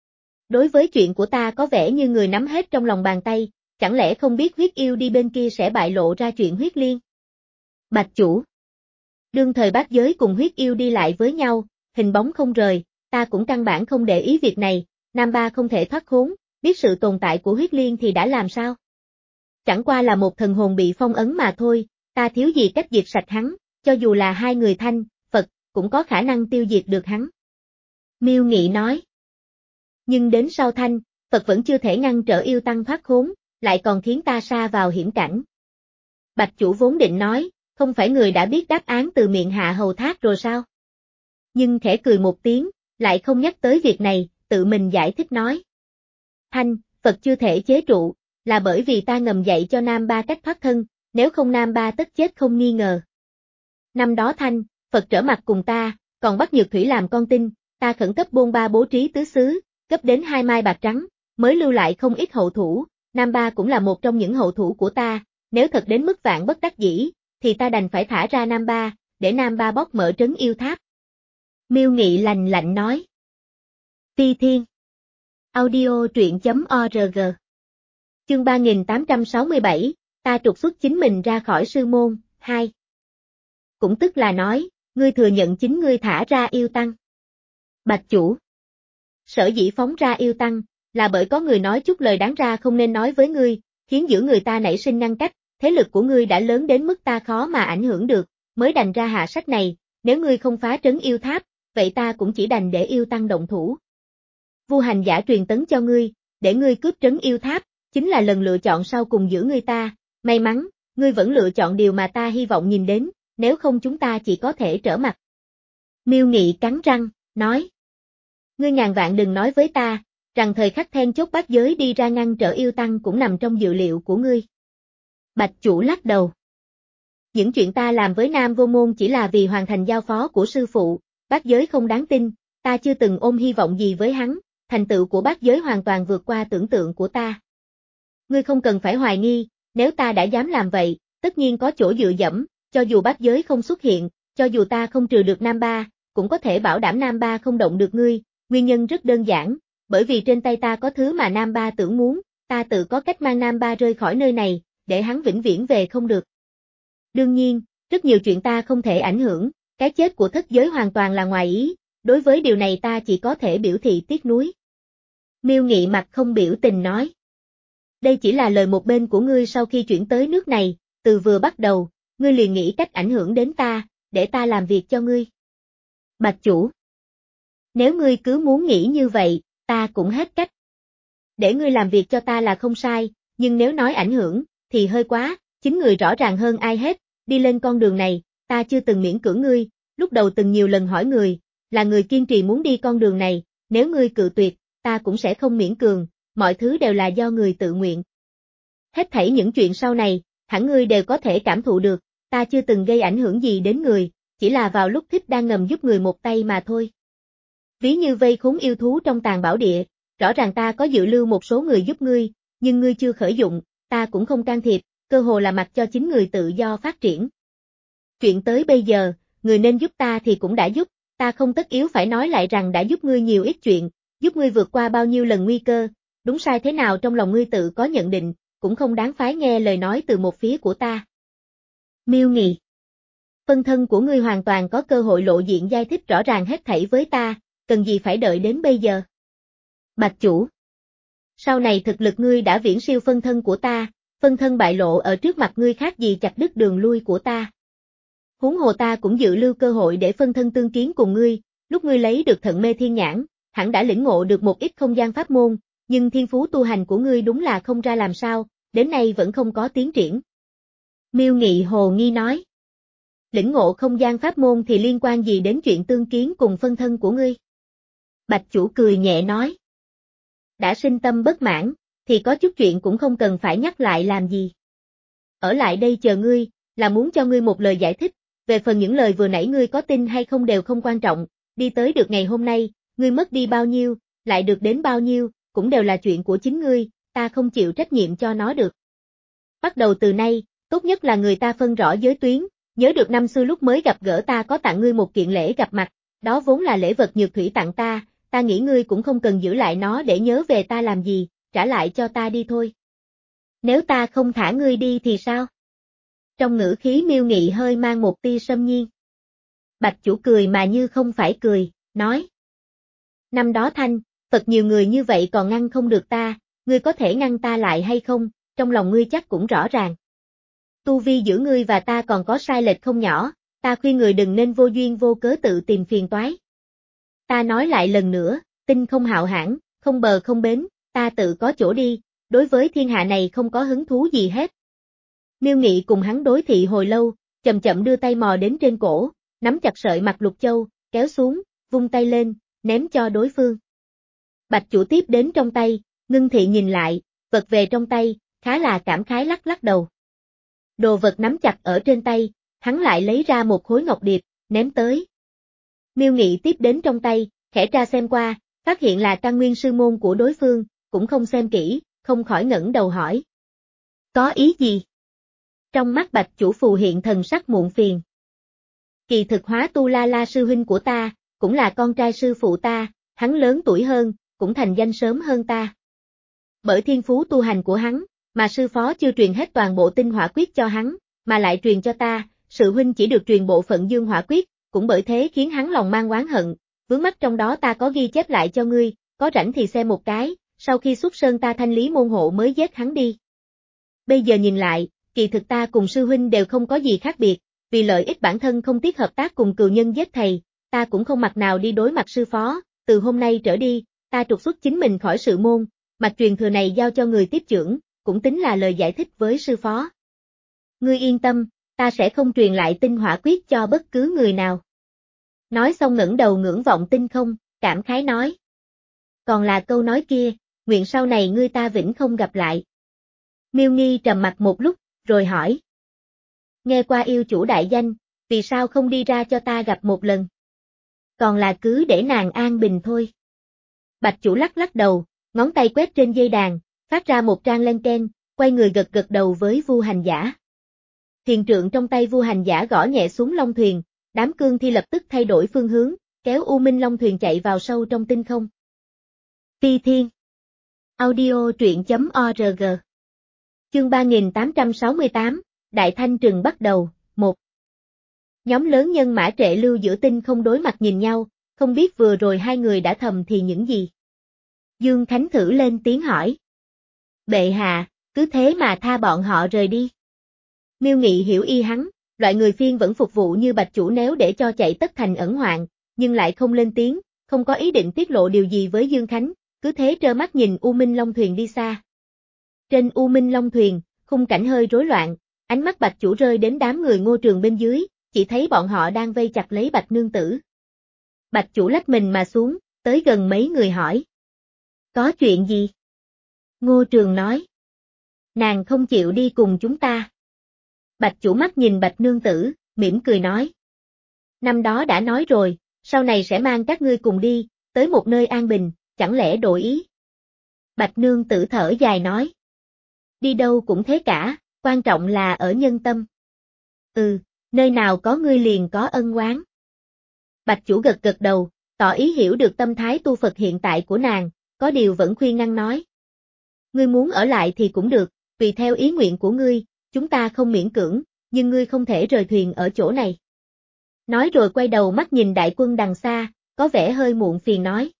Đối với chuyện của ta có vẻ như người nắm hết trong lòng bàn tay, chẳng lẽ không biết huyết yêu đi bên kia sẽ bại lộ ra chuyện huyết liên? Bạch chủ. Đương thời bát giới cùng huyết yêu đi lại với nhau, hình bóng không rời, ta cũng căn bản không để ý việc này, Nam Ba không thể thoát khốn, biết sự tồn tại của huyết liên thì đã làm sao? Chẳng qua là một thần hồn bị phong ấn mà thôi, ta thiếu gì cách diệt sạch hắn, cho dù là hai người Thanh, Phật, cũng có khả năng tiêu diệt được hắn. Miêu Nghị nói. Nhưng đến sau Thanh, Phật vẫn chưa thể ngăn trở yêu tăng thoát khốn, lại còn khiến ta sa vào hiểm cảnh. Bạch chủ vốn định nói, không phải người đã biết đáp án từ miệng Hạ Hầu Thác rồi sao? Nhưng khẽ cười một tiếng, lại không nhắc tới việc này, tự mình giải thích nói. Thanh, Phật chưa thể chế trụ, là bởi vì ta ngầm dạy cho Nam Ba cách thoát thân, nếu không Nam Ba tất chết không nghi ngờ. Năm đó Thanh, Phật trở mặt cùng ta, còn bắt Nhược Thủy làm con tin, ta khẩn cấp bôn ba bố trí tứ xứ, cấp đến hai mai bạc trắng, mới lưu lại không ít hậu thủ, Nam Ba cũng là một trong những hậu thủ của ta, nếu thật đến mức vạn bất đắc dĩ, thì ta đành phải thả ra Nam Ba, để Nam Ba bóc mở trấn yêu tháp. Miêu Nghị lành lạnh nói. Phi Thiên. Audio truyện.org. Chương ba nghìn tám trăm sáu mươi bảy, ta trục xuất chính mình ra khỏi sư môn, hai. Cũng tức là nói, ngươi thừa nhận chính ngươi thả ra yêu tăng. Bạch chủ. Sở dĩ phóng ra yêu tăng, là bởi có người nói chút lời đáng ra không nên nói với ngươi, khiến giữa người ta nảy sinh ngăn cách, thế lực của ngươi đã lớn đến mức ta khó mà ảnh hưởng được, mới đành ra hạ sách này, nếu ngươi không phá trấn yêu tháp, vậy ta cũng chỉ đành để yêu tăng động thủ. Vu hành giả truyền tấn cho ngươi, để ngươi cướp trấn yêu tháp, chính là lần lựa chọn sau cùng giữa ngươi ta, may mắn, ngươi vẫn lựa chọn điều mà ta hy vọng nhìn đến, nếu không chúng ta chỉ có thể trở mặt. Miêu Nghị cắn răng, nói. Ngươi ngàn vạn đừng nói với ta, rằng thời khắc then chốt bát giới đi ra ngăn trở yêu tăng cũng nằm trong dự liệu của ngươi. Bạch chủ lắc đầu. Những chuyện ta làm với Nam Vô Môn chỉ là vì hoàn thành giao phó của sư phụ, bát giới không đáng tin, ta chưa từng ôm hy vọng gì với hắn, thành tựu của bát giới hoàn toàn vượt qua tưởng tượng của ta. Ngươi không cần phải hoài nghi, nếu ta đã dám làm vậy, tất nhiên có chỗ dựa dẫm, cho dù bát giới không xuất hiện, cho dù ta không trừ được Nam Ba, cũng có thể bảo đảm Nam Ba không động được ngươi, nguyên nhân rất đơn giản, bởi vì trên tay ta có thứ mà Nam Ba tưởng muốn, ta tự có cách mang Nam Ba rời khỏi nơi này, để hắn vĩnh viễn về không được. Đương nhiên, rất nhiều chuyện ta không thể ảnh hưởng, cái chết của thất giới hoàn toàn là ngoài ý, đối với điều này ta chỉ có thể biểu thị tiếc nuối. Miêu Nghị mặt không biểu tình nói. Đây chỉ là lời một bên của ngươi sau khi chuyển tới nước này, từ vừa bắt đầu, ngươi liền nghĩ cách ảnh hưởng đến ta, để ta làm việc cho ngươi. Bạch chủ. Nếu ngươi cứ muốn nghĩ như vậy, ta cũng hết cách. Để ngươi làm việc cho ta là không sai, nhưng nếu nói ảnh hưởng, thì hơi quá, chính người rõ ràng hơn ai hết, đi lên con đường này, ta chưa từng miễn cưỡng ngươi, lúc đầu từng nhiều lần hỏi người, là người kiên trì muốn đi con đường này, nếu ngươi cự tuyệt, ta cũng sẽ không miễn cường, mọi thứ đều là do người tự nguyện. Hết thảy những chuyện sau này, hẳn ngươi đều có thể cảm thụ được, ta chưa từng gây ảnh hưởng gì đến người, chỉ là vào lúc thích đang ngầm giúp người một tay mà thôi. Ví như vây khốn yêu thú trong tàng bảo địa, rõ ràng ta có dự lưu một số người giúp ngươi, nhưng ngươi chưa khởi dụng, ta cũng không can thiệp, cơ hồ là mặc cho chính người tự do phát triển. Chuyện tới bây giờ, người nên giúp ta thì cũng đã giúp, ta không tất yếu phải nói lại rằng đã giúp ngươi nhiều ít chuyện, giúp ngươi vượt qua bao nhiêu lần nguy cơ, đúng sai thế nào trong lòng ngươi tự có nhận định, cũng không đáng phái nghe lời nói từ một phía của ta. Miêu Nghị. Phân thân của ngươi hoàn toàn có cơ hội lộ diện giải thích rõ ràng hết thảy với ta, cần gì phải đợi đến bây giờ. Bạch chủ. Sau này thực lực ngươi đã viễn siêu phân thân của ta, phân thân bại lộ ở trước mặt ngươi khác gì chặt đứt đường lui của ta. Huống hồ ta cũng dự lưu cơ hội để phân thân tương kiến cùng ngươi, lúc ngươi lấy được thận mê thiên nhãn, hẳn đã lĩnh ngộ được một ít không gian pháp môn, nhưng thiên phú tu hành của ngươi đúng là không ra làm sao, đến nay vẫn không có tiến triển. Miêu Nghị hồ nghi nói. Lĩnh ngộ không gian pháp môn thì liên quan gì đến chuyện tương kiến cùng phân thân của ngươi? Bạch chủ cười nhẹ nói. Đã sinh tâm bất mãn, thì có chút chuyện cũng không cần phải nhắc lại làm gì. Ở lại đây chờ ngươi, là muốn cho ngươi một lời giải thích, về phần những lời vừa nãy ngươi có tin hay không đều không quan trọng, đi tới được ngày hôm nay, ngươi mất đi bao nhiêu, lại được đến bao nhiêu, cũng đều là chuyện của chính ngươi, ta không chịu trách nhiệm cho nó được. Bắt đầu từ nay, tốt nhất là người ta phân rõ giới tuyến, nhớ được năm xưa lúc mới gặp gỡ ta có tặng ngươi một kiện lễ gặp mặt, đó vốn là lễ vật Nhược Thủy tặng ta, ta nghĩ ngươi cũng không cần giữ lại nó để nhớ về ta làm gì, trả lại cho ta đi thôi. Nếu ta không thả ngươi đi thì sao? Trong ngữ khí Miêu Nghị hơi mang một tia xâm nhiên. Bạch chủ cười mà như không phải cười, nói. Năm đó Thanh, Phật nhiều người như vậy còn ngăn không được ta, ngươi có thể ngăn ta lại hay không, trong lòng ngươi chắc cũng rõ ràng. Tu vi giữa ngươi và ta còn có sai lệch không nhỏ, ta khuyên người đừng nên vô duyên vô cớ tự tìm phiền toái. Ta nói lại lần nữa, tinh không hạo hãn, không bờ không bến, ta tự có chỗ đi, đối với thiên hạ này không có hứng thú gì hết. Miêu Nghị cùng hắn đối thị hồi lâu, chậm chậm đưa tay mò đến trên cổ, nắm chặt sợi mặt Lục Châu, kéo xuống, vung tay lên, ném cho đối phương. Bạch chủ tiếp đến trong tay, ngưng thị nhìn lại, vật về trong tay, khá là cảm khái lắc lắc đầu. Đồ vật nắm chặt ở trên tay, hắn lại lấy ra một khối ngọc điệp, ném tới. Miêu Nghị tiếp đến trong tay, khẽ tra xem qua, phát hiện là căn nguyên sư môn của đối phương, cũng không xem kỹ, không khỏi ngẩng đầu hỏi. Có ý gì? Trong mắt Bạch chủ phù hiện thần sắc muộn phiền. Kỳ thực Hóa Tu La La sư huynh của ta, cũng là con trai sư phụ ta, hắn lớn tuổi hơn, cũng thành danh sớm hơn ta. Bởi thiên phú tu hành của hắn, mà sư phó chưa truyền hết toàn bộ tinh hỏa quyết cho hắn, mà lại truyền cho ta, sự huynh chỉ được truyền bộ phận dương hỏa quyết, cũng bởi thế khiến hắn lòng mang oán hận, vướng mắc trong đó ta có ghi chép lại cho ngươi, có rảnh thì xem một cái, sau khi xuất sơn ta thanh lý môn hộ mới giết hắn đi. Bây giờ nhìn lại, kỳ thực ta cùng sư huynh đều không có gì khác biệt, vì lợi ích bản thân không tiếc hợp tác cùng cừu nhân giết thầy, ta cũng không mặt nào đi đối mặt sư phó, từ hôm nay trở đi, ta trục xuất chính mình khỏi sự môn, mạch truyền thừa này giao cho người tiếp trưởng, cũng tính là lời giải thích với sư phó. Ngươi yên tâm, ta sẽ không truyền lại tinh hỏa quyết cho bất cứ người nào. Nói xong ngẩng đầu ngưỡng vọng tinh không, cảm khái nói. Còn là câu nói kia, nguyện sau này ngươi ta vĩnh không gặp lại. Miêu Nghi trầm mặt một lúc, rồi hỏi. Nghe qua yêu chủ đại danh, vì sao không đi ra cho ta gặp một lần? Còn là cứ để nàng an bình thôi. Bạch chủ lắc lắc đầu, ngón tay quét trên dây đàn, phát ra một trang len ken, quay người gật gật đầu với Vu Hành Giả. Thiền trượng trong tay Vu Hành Giả gõ nhẹ xuống long thuyền, đám cương thi lập tức thay đổi phương hướng, kéo U Minh Long thuyền chạy vào sâu trong tinh không. Phi Thiên Audio truyện chấm org Chương ba nghìn tám trăm sáu mươi tám, Đại Thanh Trừng bắt đầu, một. Nhóm lớn nhân mã trệ lưu giữa tinh không đối mặt nhìn nhau, không biết vừa rồi hai người đã thầm thì những gì. Dương Khánh thử lên tiếng hỏi. Bệ hạ, cứ thế mà tha bọn họ rời đi. Miêu Nghị hiểu y hắn, loại người phiên vẫn phục vụ như Bạch chủ nếu để cho chạy tất thành ẩn hoạn, nhưng lại không lên tiếng, không có ý định tiết lộ điều gì với Dương Khánh, cứ thế trơ mắt nhìn U Minh Long thuyền đi xa. Trên U Minh Long thuyền, khung cảnh hơi rối loạn, ánh mắt Bạch chủ rơi đến đám người Ngô Trường bên dưới, chỉ thấy bọn họ đang vây chặt lấy Bạch nương tử. Bạch chủ lách mình mà xuống, tới gần mấy người hỏi. Có chuyện gì? Ngô Trường nói. Nàng không chịu đi cùng chúng ta. Bạch chủ mắt nhìn Bạch nương tử, mỉm cười nói. Năm đó đã nói rồi, sau này sẽ mang các ngươi cùng đi, tới một nơi an bình, chẳng lẽ đổi ý? Bạch nương tử thở dài nói. Đi đâu cũng thế cả, quan trọng là ở nhân tâm. Ừ, nơi nào có ngươi liền có ân oán. Bạch chủ gật gật đầu, tỏ ý hiểu được tâm thái tu Phật hiện tại của nàng, có điều vẫn khuyên ngăn nói. Ngươi muốn ở lại thì cũng được, tùy theo ý nguyện của ngươi, chúng ta không miễn cưỡng, nhưng ngươi không thể rời thuyền ở chỗ này. Nói rồi quay đầu mắt nhìn đại quân đằng xa, có vẻ hơi muộn phiền nói.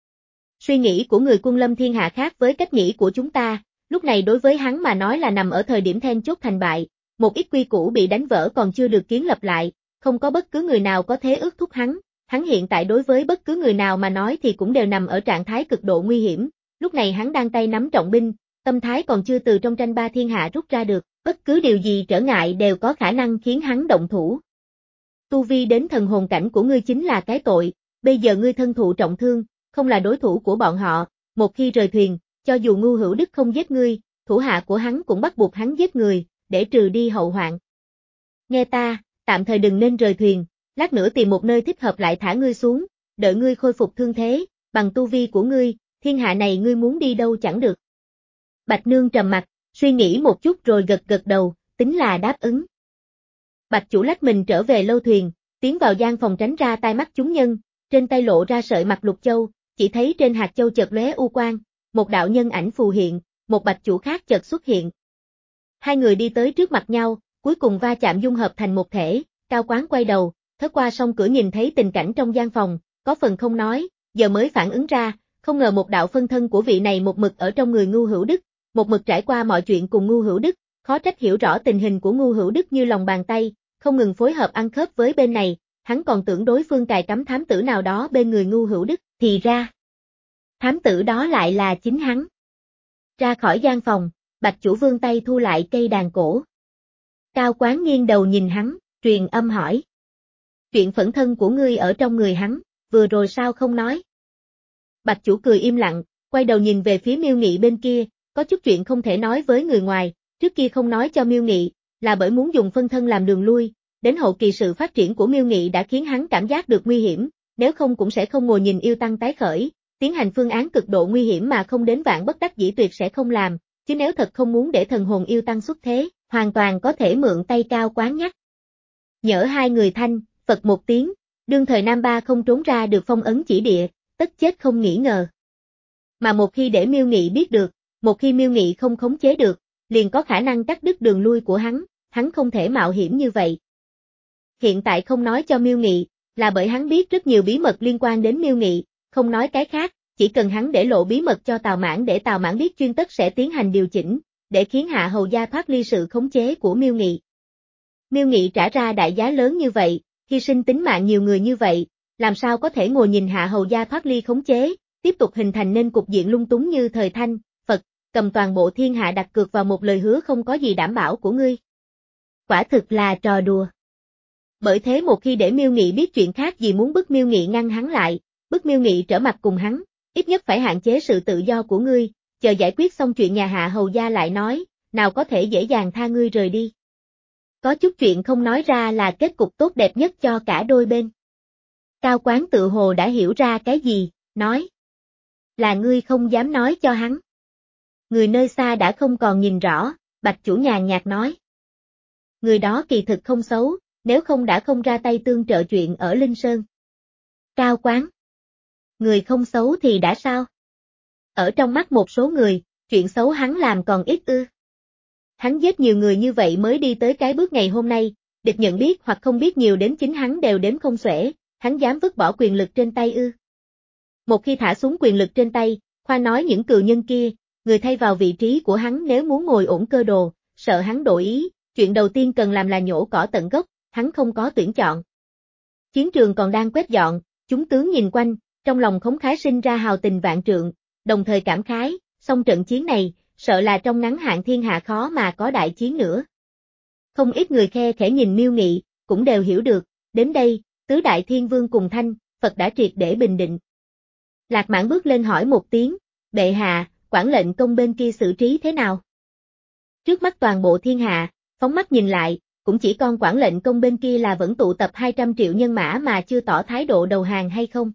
Suy nghĩ của người quân lâm thiên hạ khác với cách nghĩ của chúng ta, lúc này đối với hắn mà nói là nằm ở thời điểm then chốt thành bại, một ít quy củ bị đánh vỡ còn chưa được kiến lập lại, không có bất cứ người nào có thế ước thúc hắn, hắn hiện tại đối với bất cứ người nào mà nói thì cũng đều nằm ở trạng thái cực độ nguy hiểm, lúc này hắn đang tay nắm trọng binh, tâm thái còn chưa từ trong tranh ba thiên hạ rút ra được, bất cứ điều gì trở ngại đều có khả năng khiến hắn động thủ. Tu vi đến thần hồn cảnh của ngươi chính là cái tội, bây giờ ngươi thân thụ trọng thương, không là đối thủ của bọn họ, một khi rời thuyền, cho dù Ngu Hữu Đức không giết ngươi, thủ hạ của hắn cũng bắt buộc hắn giết người, để trừ đi hậu hoạn. Nghe ta, tạm thời đừng nên rời thuyền, lát nữa tìm một nơi thích hợp lại thả ngươi xuống, đợi ngươi khôi phục thương thế, bằng tu vi của ngươi, thiên hạ này ngươi muốn đi đâu chẳng được. Bạch nương trầm mặt, suy nghĩ một chút rồi gật gật đầu, tính là đáp ứng. Bạch chủ lách mình trở về lâu thuyền, tiến vào gian phòng tránh ra tai mắt chúng nhân, trên tay lộ ra sợi mặt Lục Châu, chỉ thấy trên hạt châu chợt lóe u quang, một đạo nhân ảnh phù hiện, một bạch chủ khác chợt xuất hiện. Hai người đi tới trước mặt nhau, cuối cùng va chạm dung hợp thành một thể, Cao Quán quay đầu, thớt qua song cửa nhìn thấy tình cảnh trong gian phòng, có phần không nói, giờ mới phản ứng ra, không ngờ một đạo phân thân của vị này một mực ở trong người Ngu Hữu Đức, một mực trải qua mọi chuyện cùng Ngu Hữu Đức, khó trách hiểu rõ tình hình của Ngu Hữu Đức như lòng bàn tay, không ngừng phối hợp ăn khớp với bên này, hắn còn tưởng đối phương cài cắm thám tử nào đó bên người Ngu Hữu Đức, thì ra thám tử đó lại là chính hắn. Ra khỏi gian phòng, Bạch chủ vươn tay thu lại cây đàn cổ. Cao Quán nghiêng đầu nhìn hắn, truyền âm hỏi. Chuyện phẫn thân của ngươi ở trong người hắn, vừa rồi sao không nói? Bạch chủ cười im lặng, quay đầu nhìn về phía Miêu Nghị bên kia, có chút chuyện không thể nói với người ngoài, trước kia không nói cho Miêu Nghị, là bởi muốn dùng phân thân làm đường lui, đến hậu kỳ sự phát triển của Miêu Nghị đã khiến hắn cảm giác được nguy hiểm, nếu không cũng sẽ không ngồi nhìn yêu tăng tái khởi, tiến hành phương án cực độ nguy hiểm mà không đến vạn bất đắc dĩ tuyệt sẽ không làm, chứ nếu thật không muốn để thần hồn yêu tăng xuất thế, hoàn toàn có thể mượn tay Cao Quán nhắc. Nhỡ hai người thanh, Phật một tiếng, đương thời Nam Ba không trốn ra được phong ấn chỉ địa, tất chết không nghi ngờ. Mà một khi để Miêu Nghị biết được, một khi Miêu Nghị không khống chế được, liền có khả năng cắt đứt đường lui của hắn, hắn không thể mạo hiểm như vậy. Hiện tại không nói cho Miêu Nghị, là bởi hắn biết rất nhiều bí mật liên quan đến Miêu Nghị, không nói cái khác, chỉ cần hắn để lộ bí mật cho Tào Mãn để Tào Mãn biết chuyên tất sẽ tiến hành điều chỉnh, để khiến Hạ Hầu gia thoát ly sự khống chế của Miêu Nghị. Miêu Nghị trả ra đại giá lớn như vậy, hy sinh tính mạng nhiều người như vậy, làm sao có thể ngồi nhìn Hạ Hầu gia thoát ly khống chế, tiếp tục hình thành nên cục diện lung túng như thời Thanh, Phật, cầm toàn bộ thiên hạ đặt cược vào một lời hứa không có gì đảm bảo của ngươi. Quả thực là trò đùa. Bởi thế một khi để Miêu Nghị biết chuyện khác gì muốn bức Miêu Nghị ngăn hắn lại, bức Miêu Nghị trở mặt cùng hắn, ít nhất phải hạn chế sự tự do của ngươi, chờ giải quyết xong chuyện nhà Hạ Hầu gia lại nói, nào có thể dễ dàng tha ngươi rời đi. Có chút chuyện không nói ra là kết cục tốt đẹp nhất cho cả đôi bên. Cao Quán tự hồ đã hiểu ra cái gì, nói. Là ngươi không dám nói cho hắn. Người nơi xa đã không còn nhìn rõ, Bạch chủ nhàn nhạt nói. Người đó kỳ thực không xấu, nếu không đã không ra tay tương trợ chuyện ở Linh Sơn. Cao Quán. Người không xấu thì đã sao? Ở trong mắt một số người, chuyện xấu hắn làm còn ít ư. Hắn giết nhiều người như vậy mới đi tới cái bước ngày hôm nay, địch nhận biết hoặc không biết nhiều đến chính hắn đều đếm không xuể, hắn dám vứt bỏ quyền lực trên tay ư. Một khi thả xuống quyền lực trên tay, khoa nói những cừu nhân kia, người thay vào vị trí của hắn nếu muốn ngồi ổn cơ đồ, sợ hắn đổi ý, chuyện đầu tiên cần làm là nhổ cỏ tận gốc, hắn không có tuyển chọn. Chiến trường còn đang quét dọn, chúng tướng nhìn quanh, trong lòng Khống Khái sinh ra hào tình vạn trượng, đồng thời cảm khái, xong trận chiến này, sợ là trong ngắn hạn thiên hạ khó mà có đại chiến nữa. Không ít người khe khẽ nhìn Miêu Nghị, cũng đều hiểu được, đến đây, tứ đại thiên vương cùng Thanh, Phật đã triệt để bình định. Lạc Mãn bước lên hỏi một tiếng, bệ hạ, quản lệnh công bên kia xử trí thế nào? Trước mắt toàn bộ thiên hạ, phóng mắt nhìn lại, cũng chỉ con quản lệnh công bên kia là vẫn tụ tập hai trăm triệu nhân mã mà chưa tỏ thái độ đầu hàng hay không.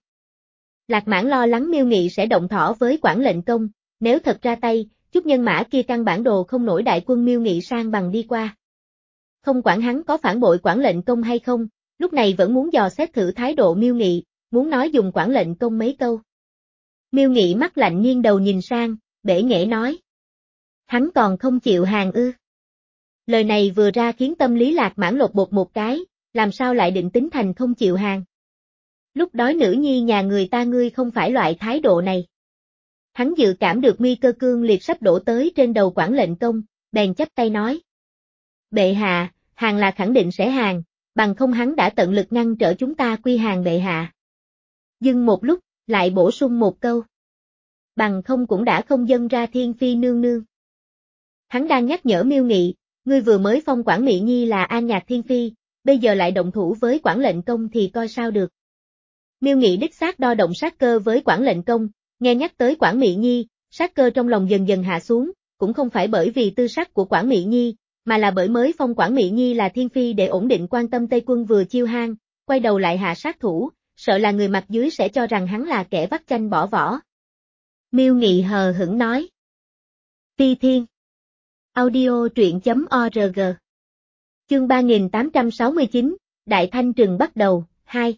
Lạc Mãn lo lắng Miêu Nghị sẽ động thỏ với quản lệnh công, nếu thật ra tay, chút nhân mã kia căn bản đồ không nổi đại quân Miêu Nghị sang bằng đi qua. Không quản hắn có phản bội quản lệnh công hay không, lúc này vẫn muốn dò xét thử thái độ Miêu Nghị, muốn nói dùng quản lệnh công mấy câu. Miêu Nghị mắt lạnh nghiêng đầu nhìn sang, bể nghệ nói. Hắn còn không chịu hàng ư. Lời này vừa ra khiến tâm lý Lạc Mãn lột bột một cái, làm sao lại định tính thành không chịu hàng. Lúc đói nữ nhi nhà người ta ngươi không phải loại thái độ này. Hắn dự cảm được nguy cơ cương liệt sắp đổ tới trên đầu quản lệnh công, bèn chắp tay nói. Bệ hạ, hàng là khẳng định sẽ hàng, bằng không hắn đã tận lực ngăn trở chúng ta quy hàng bệ hạ. Dừng một lúc, lại bổ sung một câu. Bằng không cũng đã không dâng ra thiên phi nương nương. Hắn đang nhắc nhở Miêu Nghị, ngươi vừa mới phong Quản Mỹ Nhi là An Nhạc Thiên Phi, bây giờ lại động thủ với quản lệnh công thì coi sao được. Miêu Nghị đích xác đo động sát cơ với quản lệnh công, nghe nhắc tới Quản Mỹ Nhi, sát cơ trong lòng dần dần hạ xuống, cũng không phải bởi vì tư sắc của Quản Mỹ Nhi, mà là bởi mới phong Quản Mỹ Nhi là Thiên Phi để ổn định quan tâm Tây quân vừa chiêu hang, quay đầu lại hạ sát thủ, sợ là người mặt dưới sẽ cho rằng hắn là kẻ vắt chanh bỏ vỏ. Miêu Nghị hờ hững nói. Phi Thiên. Audio truyện chấm org. Chương ba nghìn tám trăm sáu mươi chín, Đại Thanh Trừng bắt đầu, hai.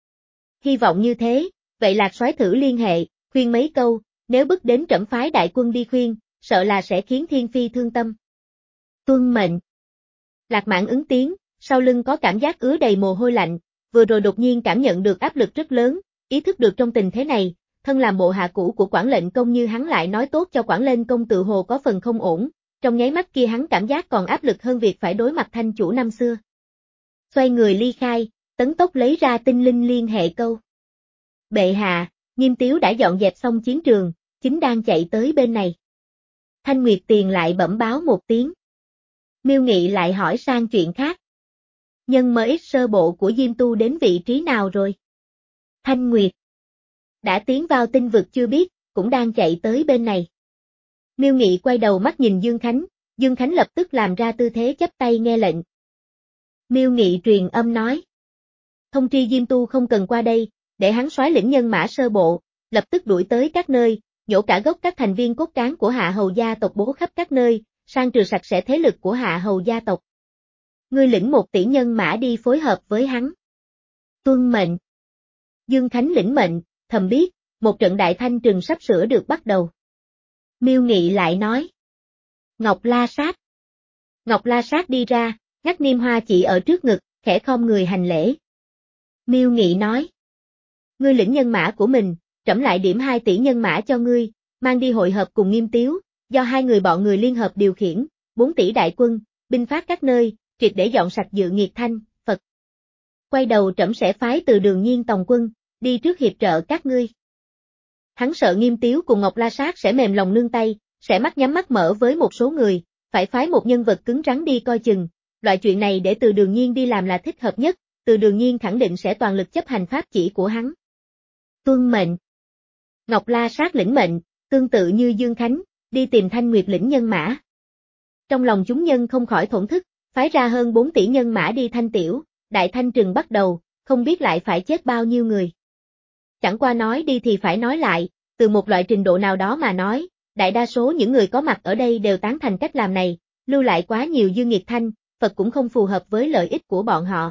Hy vọng như thế, vậy Lạc soái thử liên hệ, khuyên mấy câu, nếu bức đến trẫm phái đại quân đi khuyên, sợ là sẽ khiến Thiên Phi thương tâm. Tuân mệnh. Lạc Mãn ứng tiếng, sau lưng có cảm giác ứa đầy mồ hôi lạnh, vừa rồi đột nhiên cảm nhận được áp lực rất lớn, ý thức được trong tình thế này, thân làm bộ hạ cũ của quản lệnh công như hắn lại nói tốt cho quản lệnh công tự hồ có phần không ổn, trong nháy mắt kia hắn cảm giác còn áp lực hơn việc phải đối mặt Thanh chủ năm xưa. Xoay người ly khai, tấn tốc lấy ra tinh linh liên hệ câu. Bệ hạ, Nghiêm Tiếu đã dọn dẹp xong chiến trường, chính đang chạy tới bên này. Thanh Nguyệt Tiền lại bẩm báo một tiếng. Miêu Nghị lại hỏi sang chuyện khác. Nhân mờ ít sơ bộ của Diêm Tu đến vị trí nào rồi? Thanh Nguyệt. Đã tiến vào tinh vực chưa biết, cũng đang chạy tới bên này. Miêu Nghị quay đầu mắt nhìn Dương Khánh, Dương Khánh lập tức làm ra tư thế chắp tay nghe lệnh. Miêu Nghị truyền âm nói. Thông tri Diêm Tu không cần qua đây, để hắn soái lĩnh nhân mã sơ bộ, lập tức đuổi tới các nơi, nhổ cả gốc các thành viên cốt cán của Hạ Hầu gia tộc bố khắp các nơi, sang trừ sạch sẽ thế lực của Hạ Hầu gia tộc. Ngươi lĩnh một tỷ nhân mã đi phối hợp với hắn. Tuân mệnh. Dương Khánh lĩnh mệnh, thầm biết, một trận đại thanh trừng sắp sửa được bắt đầu. Miêu Nghị lại nói. Ngọc La Sát. Ngọc La Sát đi ra, ngắt niêm hoa chỉ ở trước ngực, khẽ khom người hành lễ. Miêu Nghị nói. Ngươi lĩnh nhân mã của mình, trẫm lại điểm hai tỷ nhân mã cho ngươi, mang đi hội hợp cùng Nghiêm Tiếu, do hai người bọn người liên hợp điều khiển, bốn tỷ đại quân, binh phát các nơi, triệt để dọn sạch dự nghiệt Thanh, Phật. Quay đầu trẫm sẽ phái Từ Đường Nhiên tòng quân, đi trước hiệp trợ các ngươi. Hắn sợ Nghiêm Tiếu cùng Ngọc La Sát sẽ mềm lòng nương tay, sẽ mắt nhắm mắt mở với một số người, phải phái một nhân vật cứng rắn đi coi chừng, loại chuyện này để Từ Đường Nhiên đi làm là thích hợp nhất, Từ Đường Nhiên khẳng định sẽ toàn lực chấp hành pháp chỉ của hắn. Tuân mệnh. Ngọc La Sát lĩnh mệnh, tương tự như Dương Khánh, đi tìm Thanh Nguyệt lĩnh nhân mã. Trong lòng chúng nhân không khỏi thổn thức, phái ra hơn bốn tỷ nhân mã đi Thanh Tiểu, đại thanh trừng bắt đầu, không biết lại phải chết bao nhiêu người. Chẳng qua nói đi thì phải nói lại, từ một loại trình độ nào đó mà nói, đại đa số những người có mặt ở đây đều tán thành cách làm này, lưu lại quá nhiều dư nghiệt Thanh, Phật cũng không phù hợp với lợi ích của bọn họ.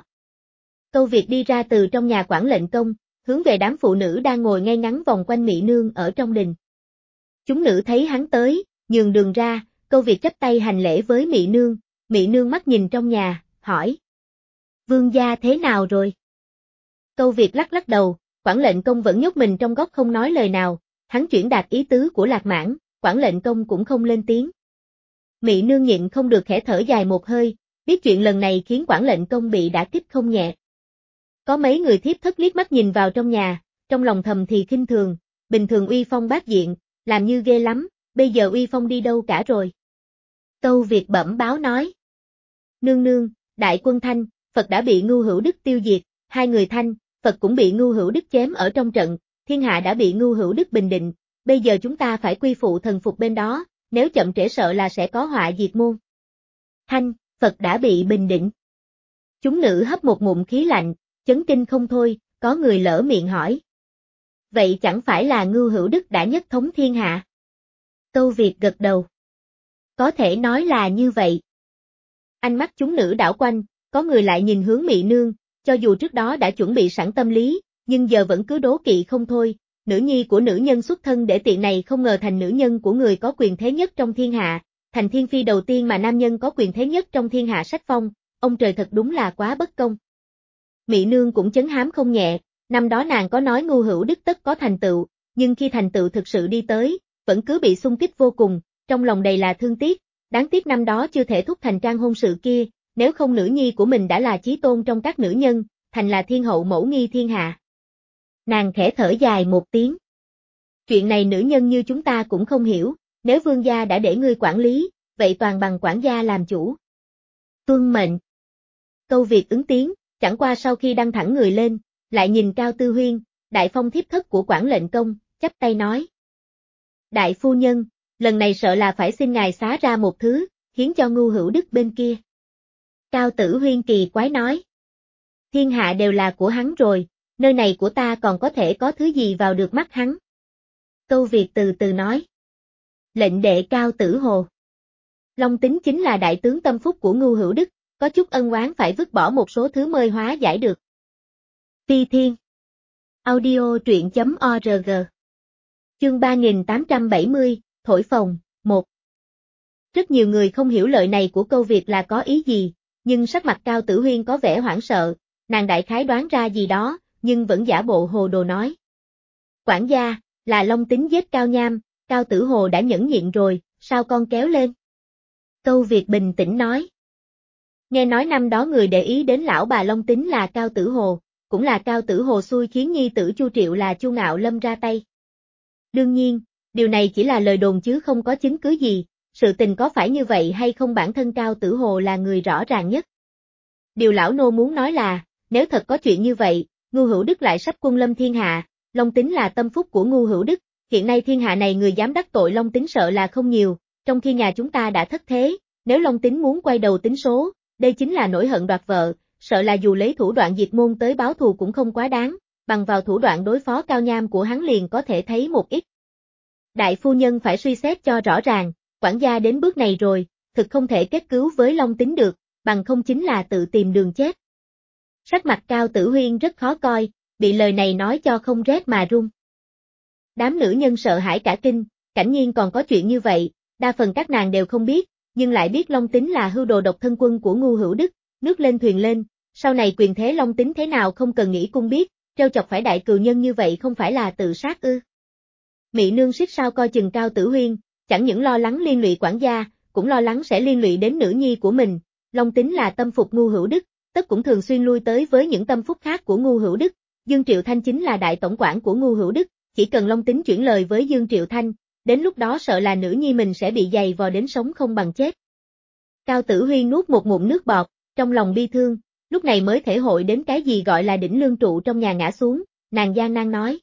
Câu Việt đi ra từ trong nhà quản lệnh công, hướng về đám phụ nữ đang ngồi ngay ngắn vòng quanh Mị Nương ở trong đình. Chúng nữ thấy hắn tới, nhường đường ra, Câu Việt chắp tay hành lễ với Mị Nương, Mị Nương mắt nhìn trong nhà, hỏi. Vương gia thế nào rồi? Câu Việt lắc lắc đầu, quản lệnh công vẫn nhốt mình trong góc không nói lời nào, hắn chuyển đạt ý tứ của Lạc Mãn, quản lệnh công cũng không lên tiếng. Mị Nương nhịn không được khẽ thở dài một hơi, biết chuyện lần này khiến quản lệnh công bị đả kích không nhẹ. Có mấy người thiếp thất liếc mắt nhìn vào trong nhà, trong lòng thầm thì khinh thường, bình thường uy phong bát diện, làm như ghê lắm, bây giờ uy phong đi đâu cả rồi. Câu Việt bẩm báo nói. Nương nương, đại quân Thanh, Phật đã bị Ngưu Hữu Đức tiêu diệt, hai người Thanh, Phật cũng bị Ngưu Hữu Đức chém ở trong trận, thiên hạ đã bị Ngưu Hữu Đức bình định, bây giờ chúng ta phải quy phụ thần phục bên đó, nếu chậm trễ sợ là sẽ có họa diệt môn. Thanh, Phật đã bị bình định. Chúng nữ hấp một ngụm khí lạnh, chấn kinh không thôi, có người lỡ miệng hỏi. Vậy chẳng phải là Ngưu Hữu Đức đã nhất thống thiên hạ? Câu Việt gật đầu. Có thể nói là như vậy. Ánh mắt chúng nữ đảo quanh, có người lại nhìn hướng Mị Nương, cho dù trước đó đã chuẩn bị sẵn tâm lý, nhưng giờ vẫn cứ đố kỵ không thôi, nữ nhi của nữ nhân xuất thân để tiện này không ngờ thành nữ nhân của người có quyền thế nhất trong thiên hạ, thành thiên phi đầu tiên mà nam nhân có quyền thế nhất trong thiên hạ sách phong, ông trời thật đúng là quá bất công. Mị Nương cũng chấn hám không nhẹ, năm đó nàng có nói Ngưu Hữu Đức tất có thành tựu, nhưng khi thành tựu thực sự đi tới, vẫn cứ bị xung kích vô cùng, trong lòng đầy là thương tiếc, đáng tiếc năm đó chưa thể thúc thành trang hôn sự kia, nếu không nữ nhi của mình đã là chí tôn trong các nữ nhân, thành là thiên hậu mẫu nghi thiên hạ. Nàng khẽ thở dài một tiếng. Chuyện này nữ nhân như chúng ta cũng không hiểu, nếu vương gia đã để ngươi quản lý, vậy toàn bằng quản gia làm chủ. Tuân mệnh. Câu Việt ứng tiếng, chẳng qua sau khi đăng thẳng người lên, lại nhìn Cao Tư Huyên, đại phong thiếp thất của quản lệnh công, chắp tay nói. Đại phu nhân, lần này sợ là phải xin ngài xá ra một thứ, khiến cho Ngưu Hữu Đức bên kia. Cao Tử Huyên kỳ quái nói. Thiên hạ đều là của hắn rồi, nơi này của ta còn có thể có thứ gì vào được mắt hắn. Câu Việt từ từ nói. Lệnh đệ Cao Tử Hồ. Long Tính chính là đại tướng tâm phúc của Ngưu Hữu Đức, có chút ân oán phải vứt bỏ một số thứ mới hóa giải được. Phi Thiên. Audio truyện chấm org. Chương ba nghìn tám trăm bảy mươi, Thổi Phồng, một. Rất nhiều người không hiểu lời này của Câu Việt là có ý gì, nhưng sắc mặt Cao Tử Huyên có vẻ hoảng sợ, nàng đại khái đoán ra gì đó, nhưng vẫn giả bộ hồ đồ nói. Quản gia, là Long Tính giết Cao Nham, Cao Tử Hồ đã nhẫn nhịn rồi, sao con kéo lên? Câu Việt bình tĩnh nói. Nghe nói năm đó người để ý đến lão bà Long Tính là Cao Tử Hồ, cũng là Cao Tử Hồ xui khiến nhi tử Chu Triệu là Chu Ngạo Lâm ra tay. Đương nhiên, điều này chỉ là lời đồn chứ không có chứng cứ gì, sự tình có phải như vậy hay không bản thân Cao Tử Hồ là người rõ ràng nhất. Điều lão nô muốn nói là, nếu thật có chuyện như vậy, Ngưu Hữu Đức lại sắp quân lâm thiên hạ, Long Tính là tâm phúc của Ngưu Hữu Đức, hiện nay thiên hạ này người dám đắc tội Long Tính sợ là không nhiều, trong khi nhà chúng ta đã thất thế, nếu Long Tính muốn quay đầu tính số, đây chính là nổi hận đoạt vợ, sợ là dù lấy thủ đoạn diệt môn tới báo thù cũng không quá đáng, bằng vào thủ đoạn đối phó Cao Nham của hắn liền có thể thấy một ít. Đại phu nhân phải suy xét cho rõ ràng, quản gia đến bước này rồi, thực không thể kết cứu với Long Tính được, bằng không chính là tự tìm đường chết. Sắc mặt Cao Tử Huyên rất khó coi, bị lời này nói cho không rét mà run. Đám nữ nhân sợ hãi cả kinh, cảnh nhiên còn có chuyện như vậy, đa phần các nàng đều không biết, nhưng lại biết Long Tính là hưu đồ độc thân quân của Ngưu Hữu Đức, nước lên thuyền lên, sau này quyền thế Long Tính thế nào không cần nghĩ cũng biết, trêu chọc phải đại cừu nhân như vậy không phải là tự sát ư. Mị nương xích sao coi chừng Cao Tử Huyên, chẳng những lo lắng liên lụy quản gia, cũng lo lắng sẽ liên lụy đến nữ nhi của mình, Long Tính là tâm phục Ngưu Hữu Đức, tất cũng thường xuyên lui tới với những tâm phúc khác của Ngưu Hữu Đức, Dương Triệu Thanh chính là đại tổng quản của Ngưu Hữu Đức, chỉ cần Long Tính chuyển lời với Dương Triệu Thanh, đến lúc đó sợ là nữ nhi mình sẽ bị giày vò đến sống không bằng chết. Cao Tử Huyên nuốt một ngụm nước bọt, trong lòng bi thương, lúc này mới thể hội đến cái gì gọi là đỉnh lương trụ trong nhà ngã xuống, nàng gian nan nói.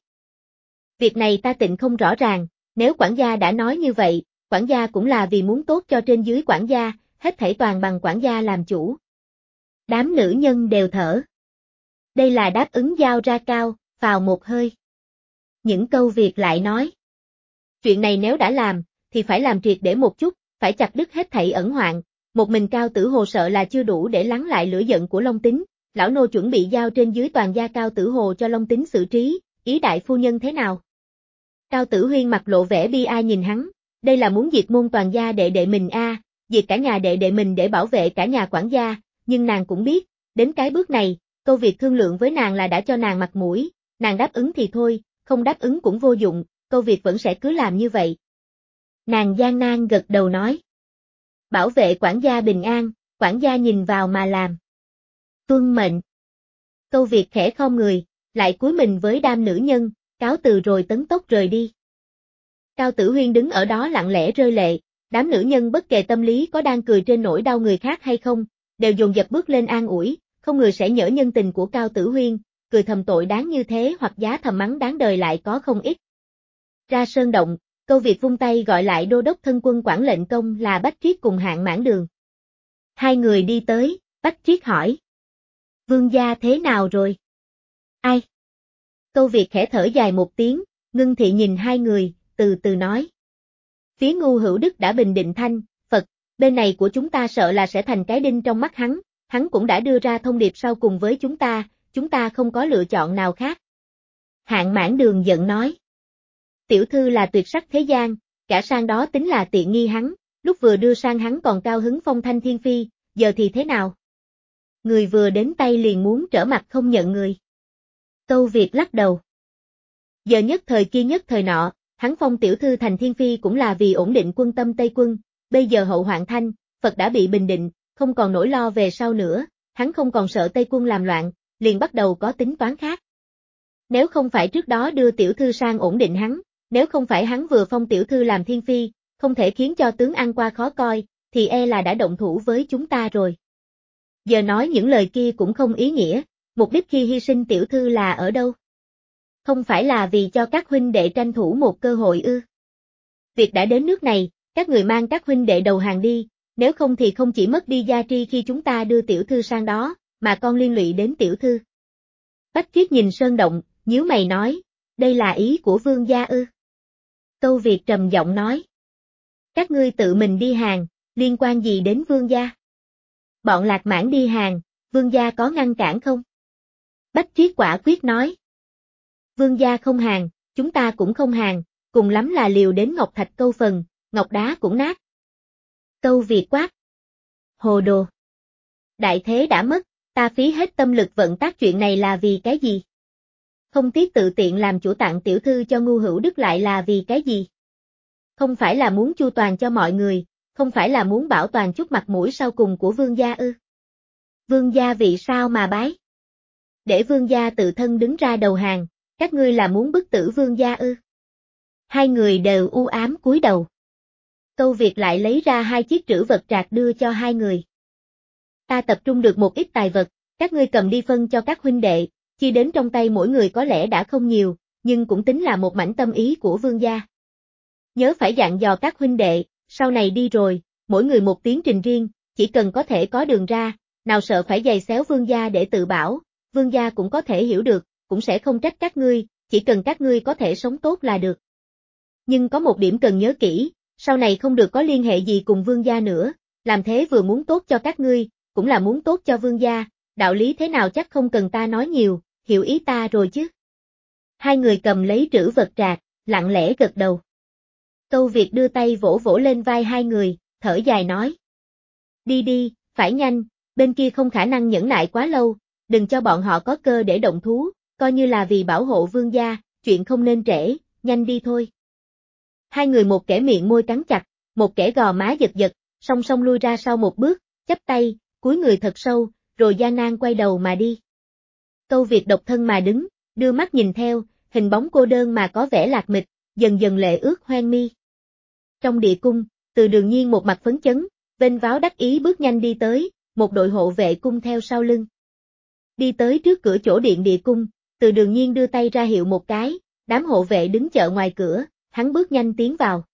Việc này ta tịnh không rõ ràng, nếu quản gia đã nói như vậy, quản gia cũng là vì muốn tốt cho trên dưới quản gia, hết thảy toàn bằng quản gia làm chủ. Đám nữ nhân đều thở. Đây là đáp ứng giao ra cao, vào một hơi. Những câu việc lại nói. Chuyện này nếu đã làm, thì phải làm triệt để một chút, phải chặt đứt hết thảy ẩn hoạn. Một mình Cao Tử Hồ sợ là chưa đủ để lắng lại lửa giận của Long Tính, lão nô chuẩn bị giao trên dưới toàn gia Cao Tử Hồ cho Long Tính xử trí, ý đại phu nhân thế nào? Cao Tử Huyên mặt lộ vẻ bi ai nhìn hắn, đây là muốn diệt môn toàn gia đệ đệ mình a, à, diệt cả nhà đệ đệ mình để bảo vệ cả nhà quản gia, nhưng nàng cũng biết, đến cái bước này, câu việc thương lượng với nàng là đã cho nàng mặt mũi, nàng đáp ứng thì thôi, không đáp ứng cũng vô dụng, câu việc vẫn sẽ cứ làm như vậy. Nàng gian nan gật đầu nói. Bảo vệ quản gia bình an, quản gia nhìn vào mà làm. Tuân mệnh. Câu việc khẽ khom người, lại cúi mình với đám nữ nhân, cáo từ rồi tấn tốc rời đi. Cao Tử Huyên đứng ở đó lặng lẽ rơi lệ, đám nữ nhân bất kể tâm lý có đang cười trên nỗi đau người khác hay không, đều dồn dập bước lên an ủi, không người sẽ nhỡ nhân tình của Cao Tử Huyên, cười thầm tội đáng như thế hoặc giá thầm mắng đáng đời lại có không ít. Ra sơn động, câu việc vung tay gọi lại đô đốc thân quân quản lệnh công là Bách Triết cùng Hạng Mãn Đường. Hai người đi tới, Bách Triết hỏi. Vương gia thế nào rồi? Ai? Câu việc khẽ thở dài một tiếng, ngưng thị nhìn hai người, từ từ nói. Phía Ngưu Hữu Đức đã bình định thanh, Phật, bên này của chúng ta sợ là sẽ thành cái đinh trong mắt hắn, hắn cũng đã đưa ra thông điệp sau cùng với chúng ta, chúng ta không có lựa chọn nào khác. Hạng Mãn Đường giận nói. Tiểu thư là tuyệt sắc thế gian, cả sang đó tính là tiện nghi hắn, lúc vừa đưa sang hắn còn cao hứng phong thanh thiên phi, giờ thì thế nào? Người vừa đến tay liền muốn trở mặt không nhận người. Câu Việt lắc đầu. Giờ nhất thời kia nhất thời nọ, hắn phong tiểu thư thành thiên phi cũng là vì ổn định quân tâm Tây quân, bây giờ hậu hoạn thanh, Phật đã bị bình định, không còn nỗi lo về sau nữa, hắn không còn sợ Tây quân làm loạn, liền bắt đầu có tính toán khác. Nếu không phải trước đó đưa tiểu thư sang ổn định hắn, nếu không phải hắn vừa phong tiểu thư làm thiên phi, không thể khiến cho tướng ăn qua khó coi, thì e là đã động thủ với chúng ta rồi. Giờ nói những lời kia cũng không ý nghĩa, mục đích khi hy sinh tiểu thư là ở đâu? Không phải là vì cho các huynh đệ tranh thủ một cơ hội ư? Việc đã đến nước này, các người mang các huynh đệ đầu hàng đi, nếu không thì không chỉ mất đi gia tri khi chúng ta đưa tiểu thư sang đó, mà còn liên lụy đến tiểu thư. Bách Triết nhìn sơn động, nhíu mày nói, đây là ý của vương gia ư? Câu Việt trầm giọng nói. Các ngươi tự mình đi hàng, liên quan gì đến vương gia? Bọn Lạc Mãn đi hàng, vương gia có ngăn cản không? Bách Triết quả quyết nói. Vương gia không hàng, chúng ta cũng không hàng, cùng lắm là liều đến ngọc thạch câu phần, ngọc đá cũng nát. Câu Việt quát. Hồ đồ. Đại thế đã mất, ta phí hết tâm lực vận tác chuyện này là vì cái gì? Không tiếc tự tiện làm chủ tặng tiểu thư cho Ngưu Hữu Đức lại là vì cái gì? Không phải là muốn chu toàn cho mọi người, không phải là muốn bảo toàn chút mặt mũi sau cùng của vương gia ư? Vương gia vì sao mà bái? Để vương gia tự thân đứng ra đầu hàng, các ngươi là muốn bức tử vương gia ư? Hai người đều u ám cúi đầu. Câu Việt lại lấy ra hai chiếc trữ vật trạc đưa cho hai người. Ta tập trung được một ít tài vật, các ngươi cầm đi phân cho các huynh đệ, chia đến trong tay mỗi người có lẽ đã không nhiều, nhưng cũng tính là một mảnh tâm ý của vương gia. Nhớ phải dặn dò các huynh đệ, sau này đi rồi, mỗi người một tiến trình riêng, chỉ cần có thể có đường ra, nào sợ phải giày xéo vương gia để tự bảo, vương gia cũng có thể hiểu được, cũng sẽ không trách các ngươi, chỉ cần các ngươi có thể sống tốt là được. Nhưng có một điểm cần nhớ kỹ, sau này không được có liên hệ gì cùng vương gia nữa, làm thế vừa muốn tốt cho các ngươi, cũng là muốn tốt cho vương gia, đạo lý thế nào chắc không cần ta nói nhiều, hiểu ý ta rồi chứ. Hai người cầm lấy trữ vật trạc, lặng lẽ gật đầu. Câu Việt đưa tay vỗ vỗ lên vai hai người, thở dài nói. Đi đi, phải nhanh, bên kia không khả năng nhẫn nại quá lâu, đừng cho bọn họ có cơ để động thú, coi như là vì bảo hộ vương gia, chuyện không nên trễ, nhanh đi thôi. Hai người một kẻ miệng môi cắn chặt, một kẻ gò má giật giật, song song lui ra sau một bước, chắp tay, cúi người thật sâu, rồi gian nan quay đầu mà đi. Câu Việt độc thân mà đứng, đưa mắt nhìn theo, hình bóng cô đơn mà có vẻ lạc mịch, dần dần lệ ướt hoen mi. Trong địa cung, Từ Đường Nhiên một mặt phấn chấn, vênh váo đắc ý bước nhanh đi tới, một đội hộ vệ cung theo sau lưng. Đi tới trước cửa chỗ điện địa cung, Từ Đường Nhiên đưa tay ra hiệu một cái, đám hộ vệ đứng chợ ngoài cửa, hắn bước nhanh tiến vào.